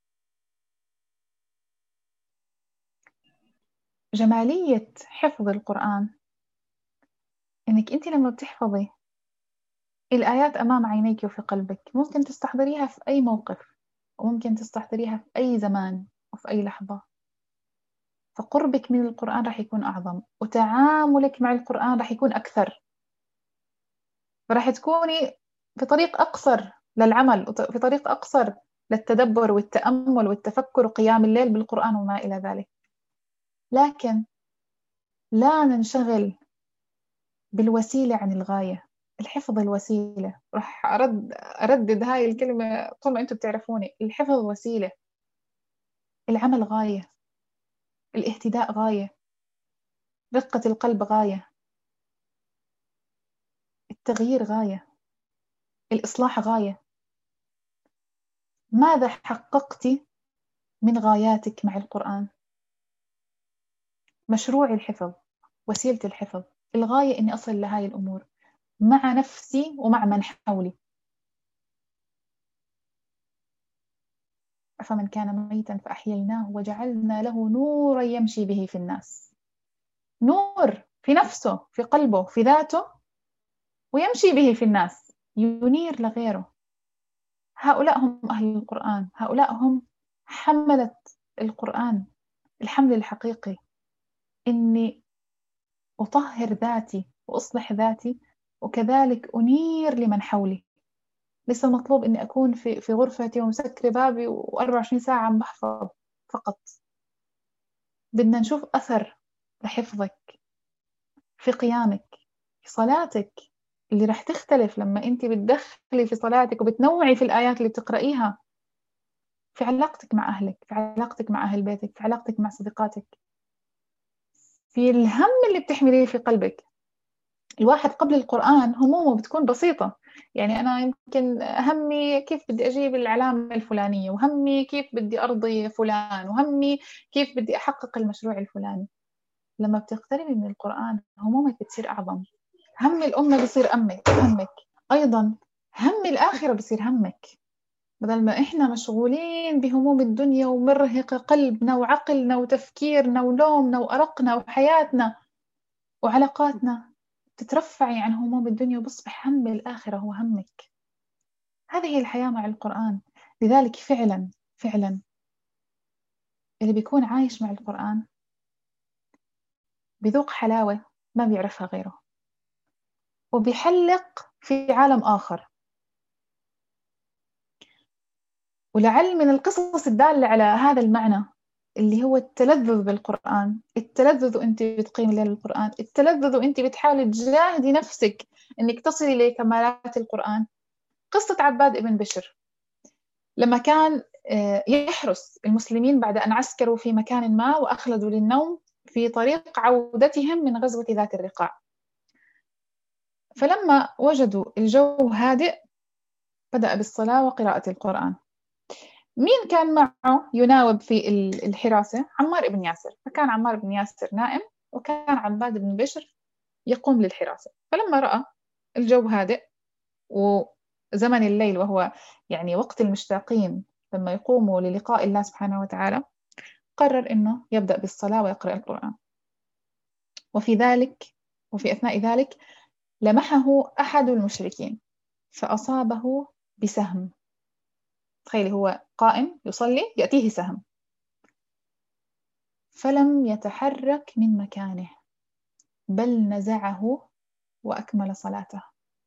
جمالية حفظ القرآن إنك أنت لما بتحفظي الآيات أمام عينيك وفي قلبك، ممكن تستحضريها في أي موقف، وممكن تستحضريها في أي زمان وفي أي لحظة. فقربك من القرآن راح يكون أعظم، وتعاملك مع القرآن راح يكون أكثر، فراح تكوني في طريق أقصر للعمل، وفي طريق أقصر للتدبر والتأمل والتفكر وقيام الليل بالقرآن وما إلى ذلك. لكن لا ننشغل بالوسيلة عن الغاية. الحفظ الوسيلة، راح أرد أردد هاي الكلمة طول ما أنتم بتعرفوني. الحفظ وسيلة، العمل غاية، الاهتداء غاية، رقة القلب غاية، التغيير غاية، الإصلاح غاية. ماذا حققت من غاياتك مع القرآن؟ مشروع الحفظ، وسيلة الحفظ، الغاية إني أصل لهاي الأمور مع نفسي ومع من حولي. أفمن كان ميتا فأحييناه وجعلنا له نورا يمشي به في الناس. نور في نفسه، في قلبه، في ذاته، ويمشي به في الناس، ينير لغيره. هؤلاء هم أهل القرآن، هؤلاء هم حملة القرآن. الحمل الحقيقي إني أطهر ذاتي وأصلح ذاتي، وكذلك أنير لمن حولي. ليس المطلوب إني أكون في في غرفتي ومسكرة بابي وأربع وعشرين ساعة عم بحفظ فقط. بدنا نشوف أثر لحفظك في قيامك، في صلاتك اللي رح تختلف لما أنت بتدخلي في صلاتك وبتنوعي في الآيات اللي بتقرأيها، في علاقتك مع أهلك، في علاقتك مع أهل بيتك، في علاقتك مع صديقاتك، في الهم اللي بتحمليه في قلبك. الواحد قبل القرآن همومه بتكون بسيطة، يعني أنا يمكن همي كيف بدي أجيب العلامة الفلانية، وهمي كيف بدي أرضي فلان، وهمي كيف بدي أحقق المشروع الفلاني. لما بتقتربي من القرآن همومك بتصير أعظم. هم الأمة بصير أمك همك أيضا، هم الآخرة بصير همك. بدل ما إحنا مشغولين بهموم الدنيا ومرهق قلبنا وعقلنا وتفكيرنا ونومنا وأرقنا وحياتنا وعلاقاتنا، تترفعي عن هموم الدنيا وبصبح هم الآخرة هو همك. هذه هي الحياة مع القرآن. لذلك فعلا فعلا اللي بيكون عايش مع القرآن بذوق حلاوة ما بيعرفها غيره، وبيحلق في عالم آخر. ولعل من القصص الدالة على هذا المعنى اللي هو التلذذ بالقرآن، التلذذ وانت بتقيم ليل القرآن، التلذذ وانت بتحاولي تجاهدي نفسك انك تصلي لكمالات القرآن. قصة عباد ابن بشر لما كان يحرس المسلمين بعد أن عسكروا في مكان ما وأخلدوا للنوم في طريق عودتهم من غزوة ذات الرقاع. فلما وجدوا الجو هادئ بدأ بالصلاة وقراءة القرآن. مين كان معه يناوب في الحراسة؟ عمار بن ياسر. فكان عمار بن ياسر نائم، وكان عباد بن بشر يقوم للحراسة. فلما رأى الجو هادئ وزمن الليل وهو يعني وقت المشتاقين لما يقوموا للقاء الله سبحانه وتعالى، قرر إنه يبدأ بالصلاة ويقرأ القرآن. وفي ذلك وفي أثناء ذلك لمحه أحد المشركين فأصابه بسهم. تخيلي هو قائم يصلي يأتيه سهم، فلم يتحرك من مكانه بل نزعه وأكمل صلاته.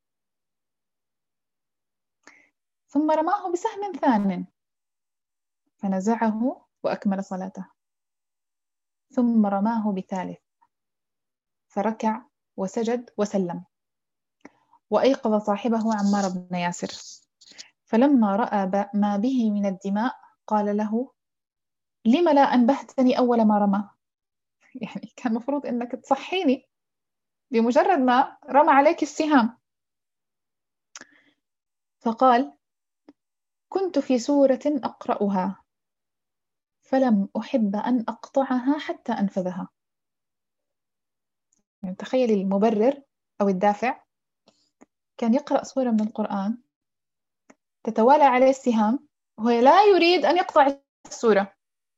ثم رماه بسهم ثان فنزعه وأكمل صلاته، ثم رماه بثالث فركع وسجد وسلم، وأيقظ صاحبه عمار بن ياسر، فلما رأى ما به من الدماء قال له: لم لا أنبهتني أول ما رمى؟ يعني كان مفروض أنك تصحيني بمجرد ما رمى عليك السهام. فقال: كنت في سورة أقرأها فلم أحب أن أقطعها حتى أنفذها. يعني تخيلي المبرر أو الدافع، كان يقرأ سورة من القرآن تتوالى عليه السهام وهو لا يريد أن يقطع السورة.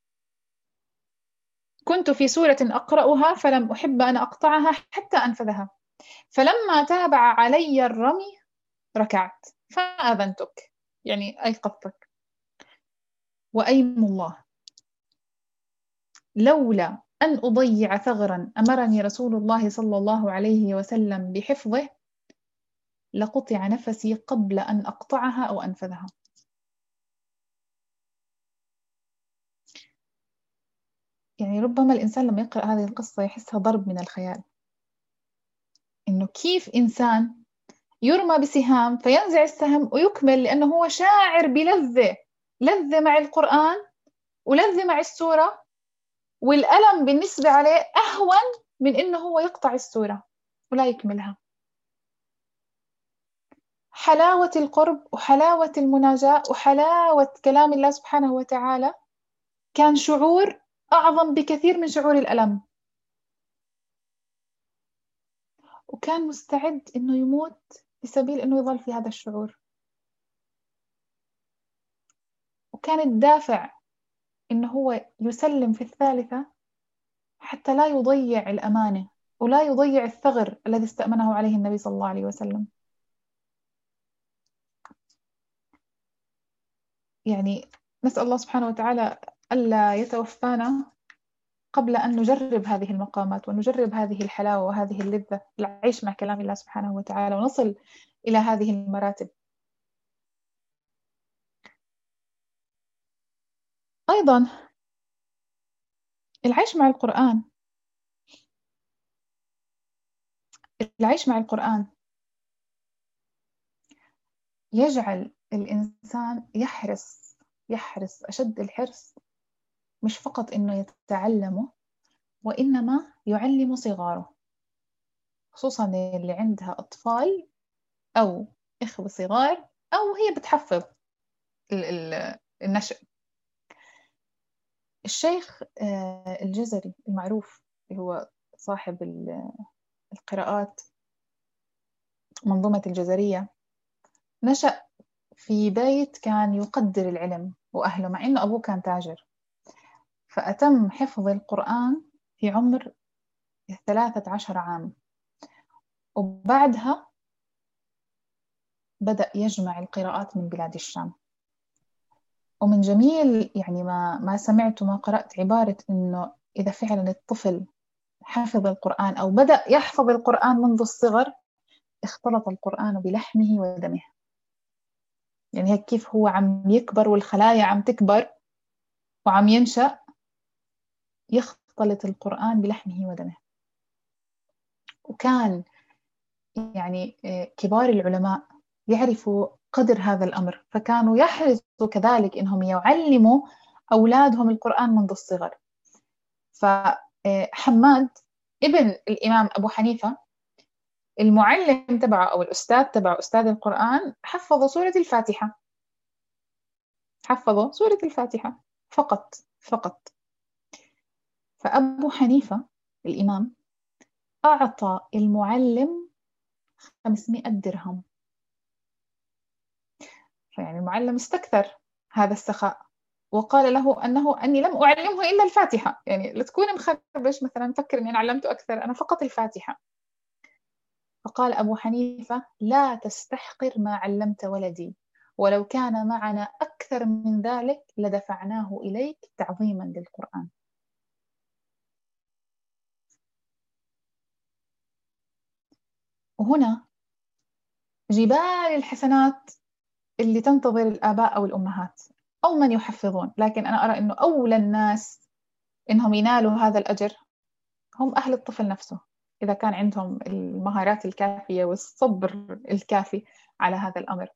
كنت في سورة أقرأها فلم أحب أن أقطعها حتى أنفذها، فلما تابع علي الرمي ركعت فآذنتك، يعني أيقظتك. وأيم الله لولا أن أضيع ثغرا أمرني رسول الله صلى الله عليه وسلم بحفظه لقطع نفسي قبل أن أقطعها أو أنفذها. يعني ربما الإنسان لما يقرأ هذه القصة يحسها ضرب من الخيال، إنه كيف إنسان يرمى بسهام فينزع السهم ويكمل، لأنه هو شاعر بلذة، لذة مع القرآن ولذة مع السورة، والألم بالنسبة عليه أهون من إنه هو يقطع السورة ولا يكملها. حلاوة القرب وحلاوة المناجاة وحلاوة كلام الله سبحانه وتعالى كان شعور أعظم بكثير من شعور الألم، وكان مستعد إنه يموت بسبيل إنه يظل في هذا الشعور. وكان الدافع إنه هو يسلم في الثالثة حتى لا يضيع الأمانة ولا يضيع الثغر الذي استأمنه عليه النبي صلى الله عليه وسلم. يعني نسأل الله سبحانه وتعالى ألا يتوفانا قبل أن نجرب هذه المقامات ونجرب هذه الحلاوة وهذه اللذة، العيش مع كلام الله سبحانه وتعالى ونصل إلى هذه المراتب. أيضا العيش مع القرآن، العيش مع القرآن يجعل الإنسان يحرص يحرص أشد الحرص، مش فقط إنه يتعلمه وإنما يعلم صغاره، خصوصا اللي عندها أطفال أو إخوة صغار أو هي بتحفظ النشء. الشيخ الجزري المعروف اللي هو صاحب القراءات منظومة الجزرية نشأ في بيت كان يقدر العلم وأهله، مع إنه أبوه كان تاجر، فأتم حفظ القرآن في عمر ثلاثة عشر عام، وبعدها بدأ يجمع القراءات من بلاد الشام. ومن جميل يعني ما ما سمعت وما قرأت عبارة إنه إذا فعلا الطفل حفظ القرآن أو بدأ يحفظ القرآن منذ الصغر اختلط القرآن بلحمه ودمه. يعني هيك كيف هو عم يكبر والخلايا عم تكبر وعم ينشأ، يختلط القرآن بلحمه ودمه. وكان يعني كبار العلماء يعرفوا قدر هذا الأمر، فكانوا يحرصوا كذلك إنهم يعلموا أولادهم القرآن منذ الصغر. فحماد ابن الإمام أبو حنيفة المعلم تبعه أو الأستاذ تبعه أستاذ القرآن حفظ سورة الفاتحة، حفظوا سورة الفاتحة فقط فقط. فأبو حنيفة الإمام أعطى المعلم خمسمائة درهم، فيعني المعلم استكثر هذا السخاء وقال له أنه أني لم أعلمه إلا الفاتحة، يعني لا تكون مخربش مثلا فكر أني أنا علمته أكثر، أنا فقط الفاتحة. فقال أبو حنيفة: لا تستحقر ما علمت ولدي، ولو كان معنا أكثر من ذلك لدفعناه إليك تعظيما للقرآن. وهنا جبال الحسنات اللي تنتظر الآباء أو الأمهات أو من يحفظون، لكن أنا أرى أنه أولى الناس إنهم ينالوا هذا الأجر هم أهل الطفل نفسه، إذا كان عندهم المهارات الكافية والصبر الكافي على هذا الأمر.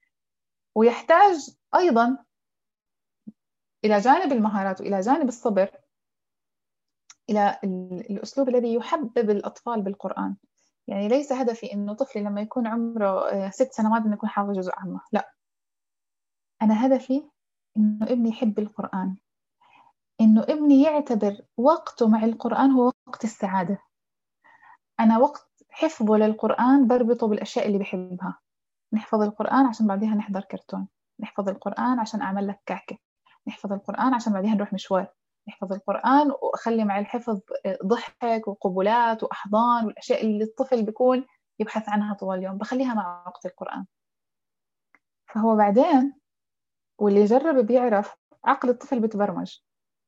ويحتاج أيضا إلى جانب المهارات وإلى جانب الصبر إلى الأسلوب الذي يحبب الأطفال بالقرآن. يعني ليس هدفي إنه طفلي لما يكون عمره ست سنوات إنه يكون حافظ جزء عامة، لا، أنا هدفي إنه ابني يحب القرآن، إنه ابني يعتبر وقته مع القرآن هو وقت السعادة. أنا وقت حفظه للقرآن بربطه بالأشياء اللي بحبها. نحفظ القرآن عشان بعدها نحضر كرتون، نحفظ القرآن عشان أعمل لك كعكة، نحفظ القرآن عشان بعدها نروح مشوار، نحفظ القرآن وأخلي مع الحفظ ضحك وقبلات وأحضان والأشياء اللي الطفل بيكون يبحث عنها طوال اليوم، بخليها مع وقت القرآن. فهو بعدين واللي يجرب بيعرف عقل الطفل بتبرمج.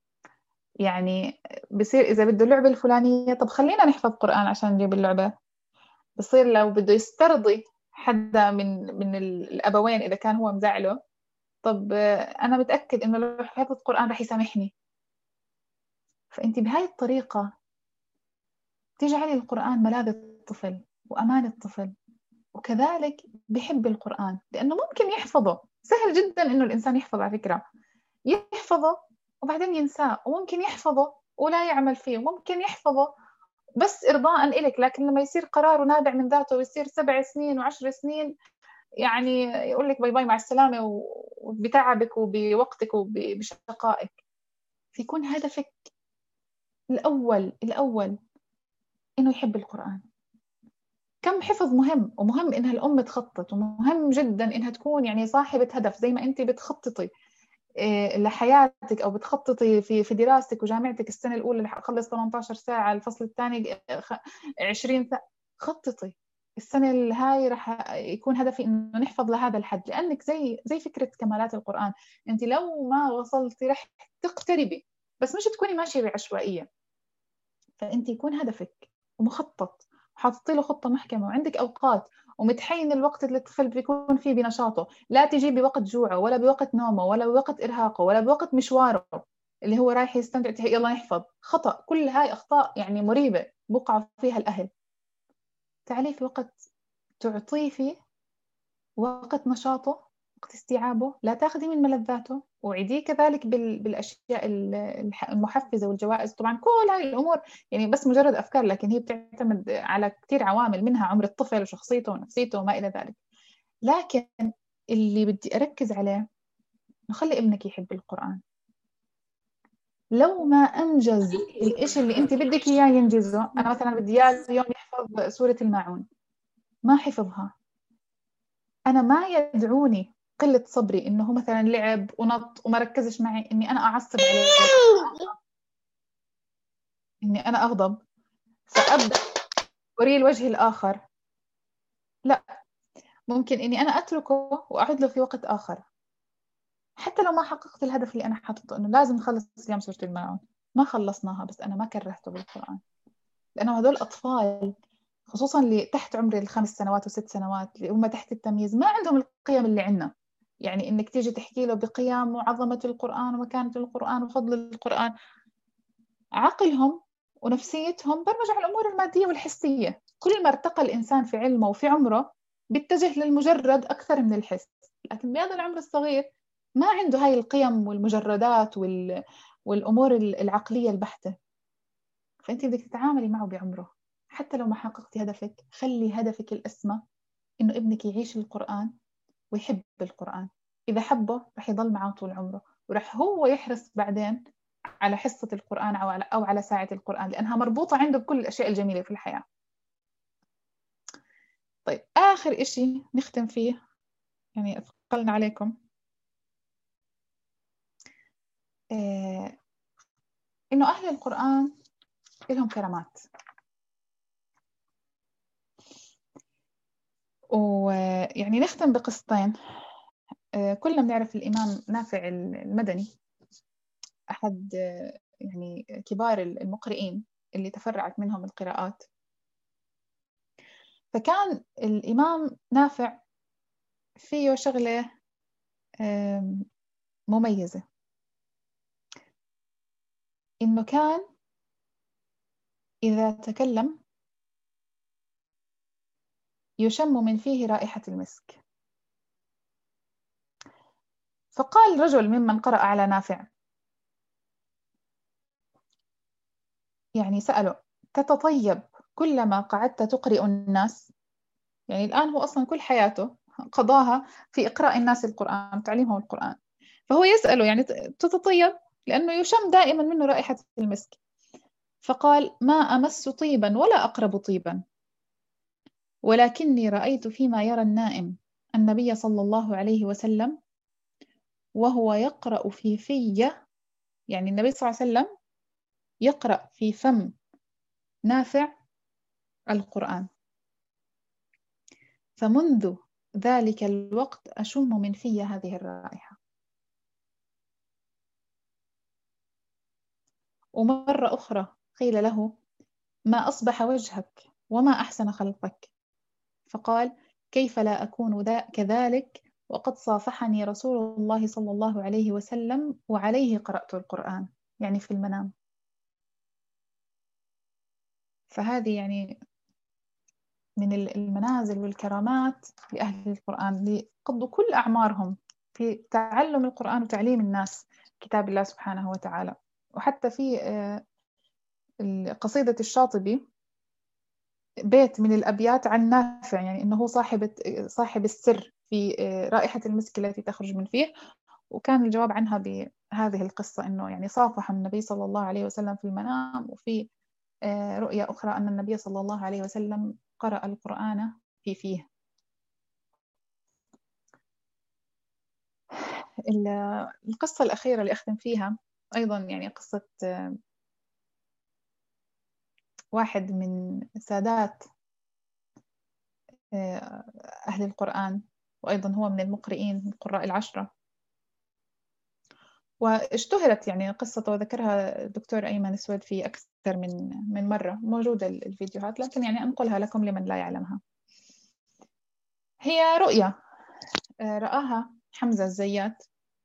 يعني بصير إذا بده اللعبة الفلانية، طب خلينا نحفظ قرآن عشان نجيب اللعبة. بصير لو بده يسترضي حدا من من الأبوين إذا كان هو مزعله، طب أنا متأكد إنه لو حفظت قرآن رح يسامحني. فأنت بهاي الطريقة تجعلي القرآن ملاذ الطفل وأمان الطفل، وكذلك بحب القرآن لأنه ممكن يحفظه. سهل جدا إنه الإنسان يحفظ، على فكرة، يحفظه وبعدين ينساه، وممكن يحفظه ولا يعمل فيه، وممكن يحفظه بس إرضاء إلك، لكن لما يصير قراره نابع من ذاته ويصير سبع سنين وعشر سنين، يعني يقول لك باي باي مع السلامة، وبتعبك وبوقتك وبشقائك. فيكون هدفك الأول الأول إنه يحب القرآن. كم حفظ مهم، ومهم إنها الأم تخطط، ومهم جدا إنها تكون يعني صاحبة هدف، زي ما أنت بتخططي لحياتك أو بتخططي في في دراستك وجامعتك. السنة الأولى رح أخلص ثمانية عشر ساعة، الفصل الثاني عشرين ساعة. خططي السنة الهاي رح يكون هدفي إنه نحفظ لهذا الحد، لأنك زي زي فكرة كمالات القرآن، أنت لو ما وصلتي رح تقتربي، بس مش تكوني ماشية بعشوائية. فأنت يكون هدفك ومخطط وحاططي له خطة محكمة، وعندك أوقات ومتحين الوقت اللي الطفل بيكون فيه بنشاطه. لا تجي بوقت جوعه ولا بوقت نومه ولا بوقت إرهاقه ولا بوقت مشواره اللي هو رايح يستمتع، يلا نحفظ. خطأ، كل هاي أخطاء يعني مريبة بقعوا فيها الأهل. تعالي في وقت تعطيه فيه وقت نشاطه، وقت استيعابه، لا تاخذي من ملذاته، وعديه كذلك بالأشياء المحفزة والجوائز. طبعا كل هاي الأمور يعني بس مجرد أفكار، لكن هي بتعتمد على كثير عوامل، منها عمر الطفل وشخصيته ونفسيته وما إلى ذلك. لكن اللي بدي أركز عليه نخلي ابنك يحب القرآن. لو ما أنجز الإشي اللي أنت بدك إياه ينجزه، أنا مثلا بدي إياه اليوم يحفظ سورة الماعون، ما حفظها، أنا ما يدعوني قلة صبري إنه هو مثلا لعب ونط وما ركزش معي إني أنا أعصب عليه، إني أنا أغضب فأبدأ أري الوجه الآخر. لا، ممكن إني أنا أتركه وأعد له في وقت آخر، حتى لو ما حققت الهدف اللي أنا حاطته إنه لازم نخلص اليوم سورة الماعون. ما خلصناها بس أنا ما كرهته بالقرآن، لأنه هذول أطفال خصوصا اللي تحت عمر الخمس سنوات وست سنوات اللي هم تحت التمييز ما عندهم القيم اللي عندنا. يعني إنك تيجي تحكي له بقيم وعظمة القرآن ومكانة القرآن وفضل القرآن، عقلهم ونفسيتهم برمج على الأمور المادية والحسية. كل ما ارتقى الإنسان في علمه وفي عمره بيتجه للمجرد أكثر من الحس، لكن بهذا العمر الصغير ما عنده هاي القيم والمجردات وال... والأمور العقلية البحتة. فأنت بدك تتعاملي معه بعمره. حتى لو ما حققتي هدفك، خلي هدفك الأسمى إنه ابنك يعيش القرآن ويحب القرآن. إذا حبه رح يضل معه طول عمره، ورح هو يحرص بعدين على حصة القرآن أو على, أو على ساعة القرآن، لأنها مربوطة عنده بكل الأشياء الجميلة في الحياة. طيب آخر إشي نختم فيه، يعني أثقلنا عليكم، إيه إنه أهل القرآن لهم كرامات. ويعني نختم بقصتين. كلنا بنعرف الإمام نافع المدني، أحد يعني كبار المقرئين اللي تفرعت منهم القراءات. فكان الإمام نافع فيه شغلة مميزة، إنه كان إذا تكلم يشم من فيه رائحة المسك. فقال رجل ممن قرأ على نافع، يعني سأله: تتطيب كلما قعدت تقرئ الناس؟ يعني الآن هو أصلا كل حياته قضاها في إقراء الناس القرآن، تعليمهم القرآن، فهو يسأله يعني تتطيب لأنه يشم دائما منه رائحة المسك. فقال: ما أمس طيبا ولا أقرب طيبا، ولكني رأيت فيما يرى النائم النبي صلى الله عليه وسلم وهو يقرأ في في، يعني النبي صلى الله عليه وسلم يقرأ في فم نافع القرآن، فمنذ ذلك الوقت أشم من في هذه الرائحة. ومرة أخرى قيل له: ما أصبح وجهك وما أحسن خلقك؟ فقال: كيف لا أكون كذلك وقد صافحني رسول الله صلى الله عليه وسلم وعليه قرأت القرآن، يعني في المنام. فهذه يعني من المنازل والكرامات لأهل القرآن اللي قضوا كل أعمارهم في تعلم القرآن وتعليم الناس كتاب الله سبحانه وتعالى. وحتى في قصيدة الشاطبي بيت من الأبيات عن نافع، يعني إنه هو صاحب صاحب السر في رائحة المسك التي تخرج من فيه. وكان الجواب عنها بهذه القصة، إنه يعني صافح النبي صلى الله عليه وسلم في المنام، وفي رؤية أخرى أن النبي صلى الله عليه وسلم قرأ القرآن في فيه. القصة الأخيرة اللي أختم فيها أيضا يعني قصة واحد من سادات أهل القرآن، وأيضا هو من المقرئين القراء العشرة، واشتهرت يعني قصته وذكرها الدكتور أيمن سويد في أكثر من من مرة، موجودة الفيديوهات، لكن يعني أنقلها لكم لمن لا يعلمها. هي رؤية رآها حمزة الزيات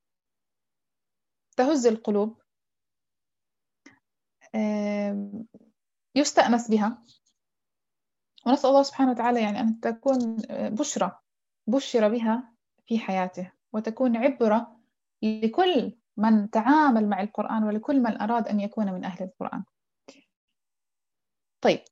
تهز القلوب، يستأنس بها، ونسأل الله سبحانه وتعالى يعني أن تكون بشرى بشر بها في حياته، وتكون عبرة لكل من تعامل مع القرآن ولكل من أراد أن يكون من أهل القرآن. طيب،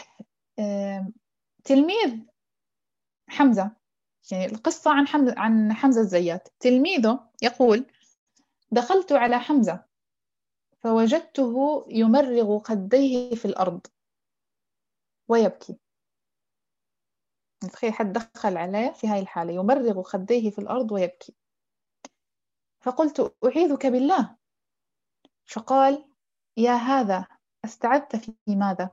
تلميذ حمزة، يعني القصة عن حمزة عن حمزة الزيات. تلميذه يقول: دخلت على حمزة فوجدته يمرغ خديه في الأرض ويبكي. تخيل حد دخل عليه في هاي الحالة يمرغ خديه في الأرض ويبكي. فقلت: أعيذك بالله. فقال: يا هذا استعذت في ماذا؟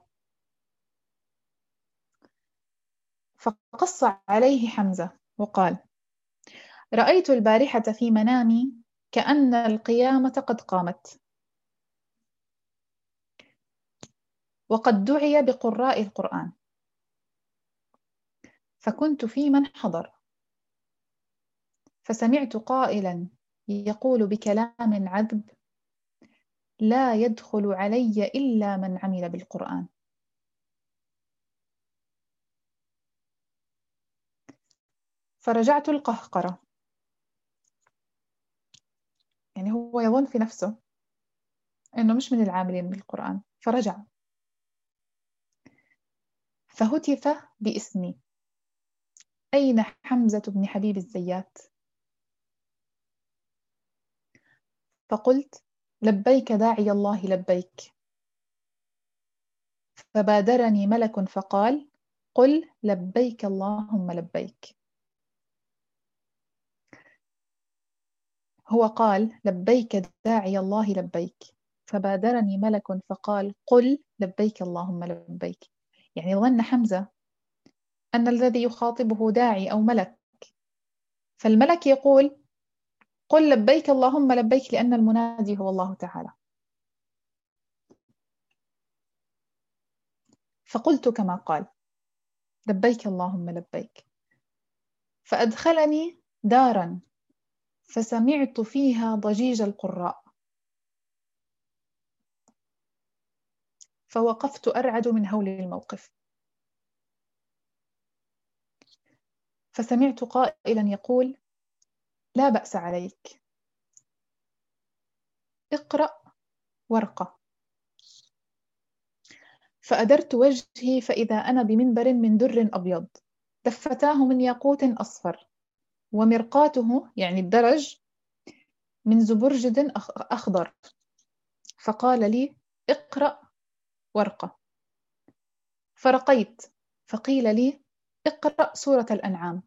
فقص عليه حمزة وقال: رأيت البارحة في منامي كأن القيامة قد قامت، وقد دعي بقراء القرآن، فكنت في من حضر، فسمعت قائلا يقول بكلام عذب: لا يدخل علي إلا من عمل بالقرآن. فرجعت القهقرة، يعني هو يظن في نفسه إنه مش من العاملين بالقرآن، فرجع فهتف باسمي: أين حمزة بن حبيب الزيات؟ فقلت: لبيك داعي الله لبيك. فبادرني ملك فقال: قل لبيك اللهم لبيك. هو قال: لبيك داعي الله لبيك. فبادرني ملك فقال: قل لبيك اللهم لبيك. يعني ظن حمزة أن الذي يخاطبه داعي أو ملك، فالملك يقول قل لبيك اللهم لبيك، لأن المنادي هو الله تعالى. فقلت كما قال لبيك اللهم لبيك، فأدخلني دارا فسمعت فيها ضجيج القراء، فوقفت أرعد من هول الموقف، فسمعت قائلا يقول لا بأس عليك، اقرأ وارقى. فأدرت وجهي فإذا أنا بمنبر من در أبيض دفتاه من ياقوت أصفر، ومرقاته يعني الدرج من زبرجد أخضر، فقال لي اقرأ وارقى. فرقيت فقيل لي اقرأ سورة الأنعام،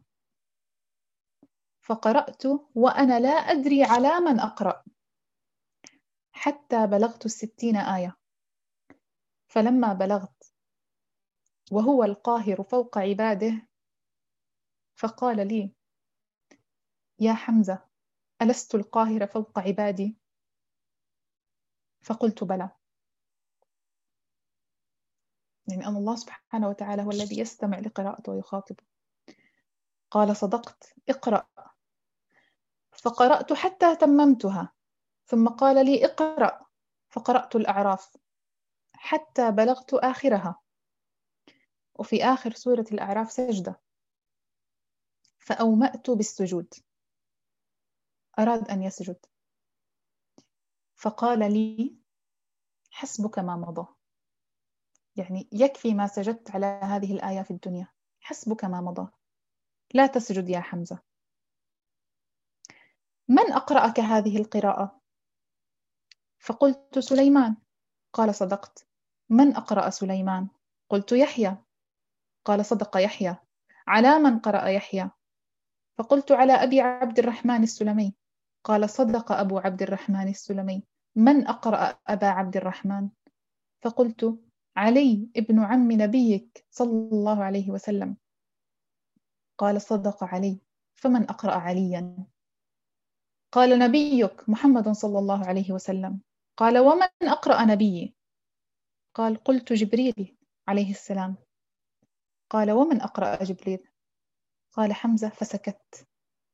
فقرأت وأنا لا أدري على من أقرأ حتى بلغت الستين آية. فلما بلغت وهو القاهر فوق عباده فقال لي يا حمزة ألست القاهر فوق عبادي؟ فقلت بلى، يعني أن الله سبحانه وتعالى هو الذي يستمع لقراءته ويخاطبه. قال صدقت اقرأ. فقرأت حتى تممتها، ثم قال لي اقرأ، فقرأت الأعراف حتى بلغت آخرها، وفي آخر سورة الأعراف سجدة، فأومأت بالسجود، أراد أن يسجد، فقال لي حسبك ما مضى، يعني يكفي ما سجدت على هذه الآية في الدنيا، حسبك ما مضى، لا تسجد يا حمزة. من أقرأك هذه القراءة؟ فقلت سليمان. قال صدقت. من أقرأ سليمان؟ قلت يحيى. قال صدق يحيى. على من قرأ يحيى؟ فقلت على أبي عبد الرحمن السلمي. قال صدق أبو عبد الرحمن السلمي. من أقرأ أبا عبد الرحمن؟ فقلت علي ابن عم نبيك صلى الله عليه وسلم. قال صدق علي. فمن أقرأ عليا؟ قال نبيك محمد صلى الله عليه وسلم. قال ومن أقرأ نبيي؟ قال قلت جبريل عليه السلام. قال ومن أقرأ جبريل؟ قال حمزة. فسكت.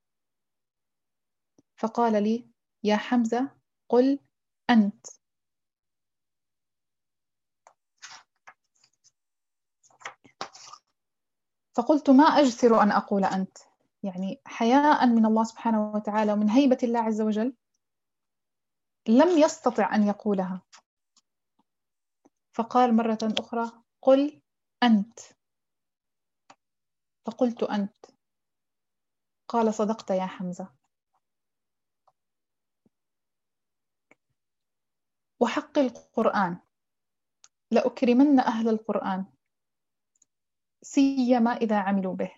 فقال لي يا حمزة قل أنت. فقلت ما أجسر أن أقول أنت، يعني حياء من الله سبحانه وتعالى ومن هيبة الله عز وجل لم يستطع أن يقولها. فقال مرة أخرى قل أنت. فقلت أنت. قال صدقت يا حمزة. وحق القرآن لأكرمن أهل القرآن سيما إذا عملوا به.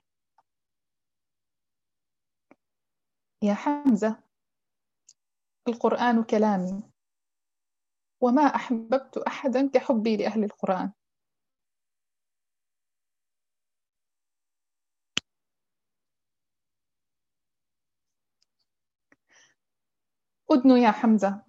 يا حمزة القرآن كلامي، وما أحببت أحدا كحبي لأهل القرآن. أدن يا حمزة.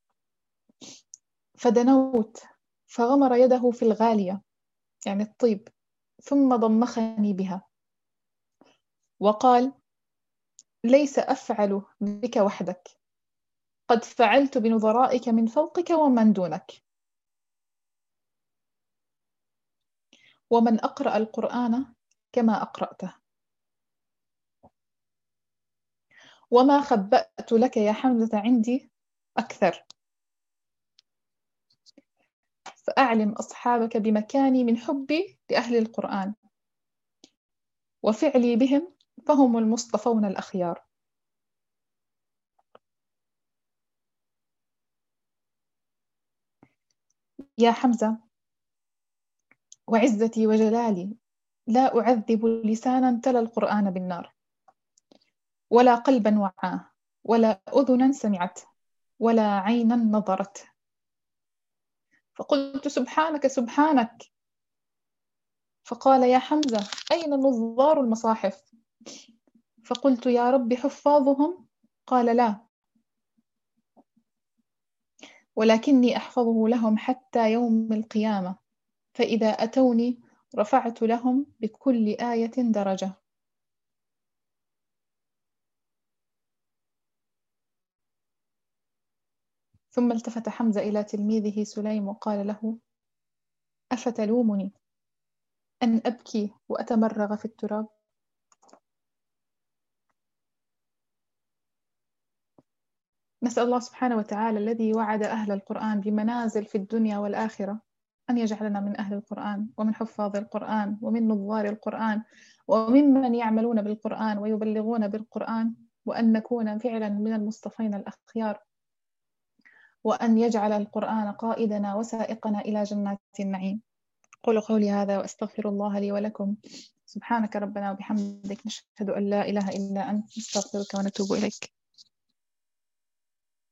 فدنوت فغمر يده في الغالية يعني الطيب، ثم ضمخني بها وقال ليس أفعل بك وحدك، قد فعلت بنظرائك من فوقك ومن دونك، ومن أقرأ القرآن كما أقرأته، وما خبأت لك يا حمزة عندي أكثر، فأعلم أصحابك بمكاني من حبي لأهل القرآن وفعلي بهم، فهم المصطفون الأخيار. يا حمزة وعزتي وجلالي لا أعذب لسانا تلا القرآن بالنار، ولا قلبا وعاه، ولا أذنا سمعت، ولا عينا نظرت. فقلت سبحانك سبحانك، فقال يا حمزة أين نظار المصاحف؟ فقلت يا رب حفاظهم؟ قال لا، ولكني أحفظه لهم حتى يوم القيامة، فإذا أتوني رفعت لهم بكل آية درجة. ثم التفت حمزة إلى تلميذه سليم وقال له أفتلومني أن أبكي وأتمرغ في التراب؟ نسأل الله سبحانه وتعالى الذي وعد أهل القرآن بمنازل في الدنيا والآخرة أن يجعلنا من أهل القرآن ومن حفاظ القرآن ومن نظار القرآن وممن يعملون بالقرآن ويبلغون بالقرآن، وأن نكون فعلا من المصطفين الأخيار، وأن يجعل القرآن قائدنا وسائقنا إلى جنات النعيم. قولوا قولي هذا وأستغفر الله لي ولكم. سبحانك ربنا وبحمدك، نشهد أن لا إله إلا أنت، نستغفرك ونتوب إليك.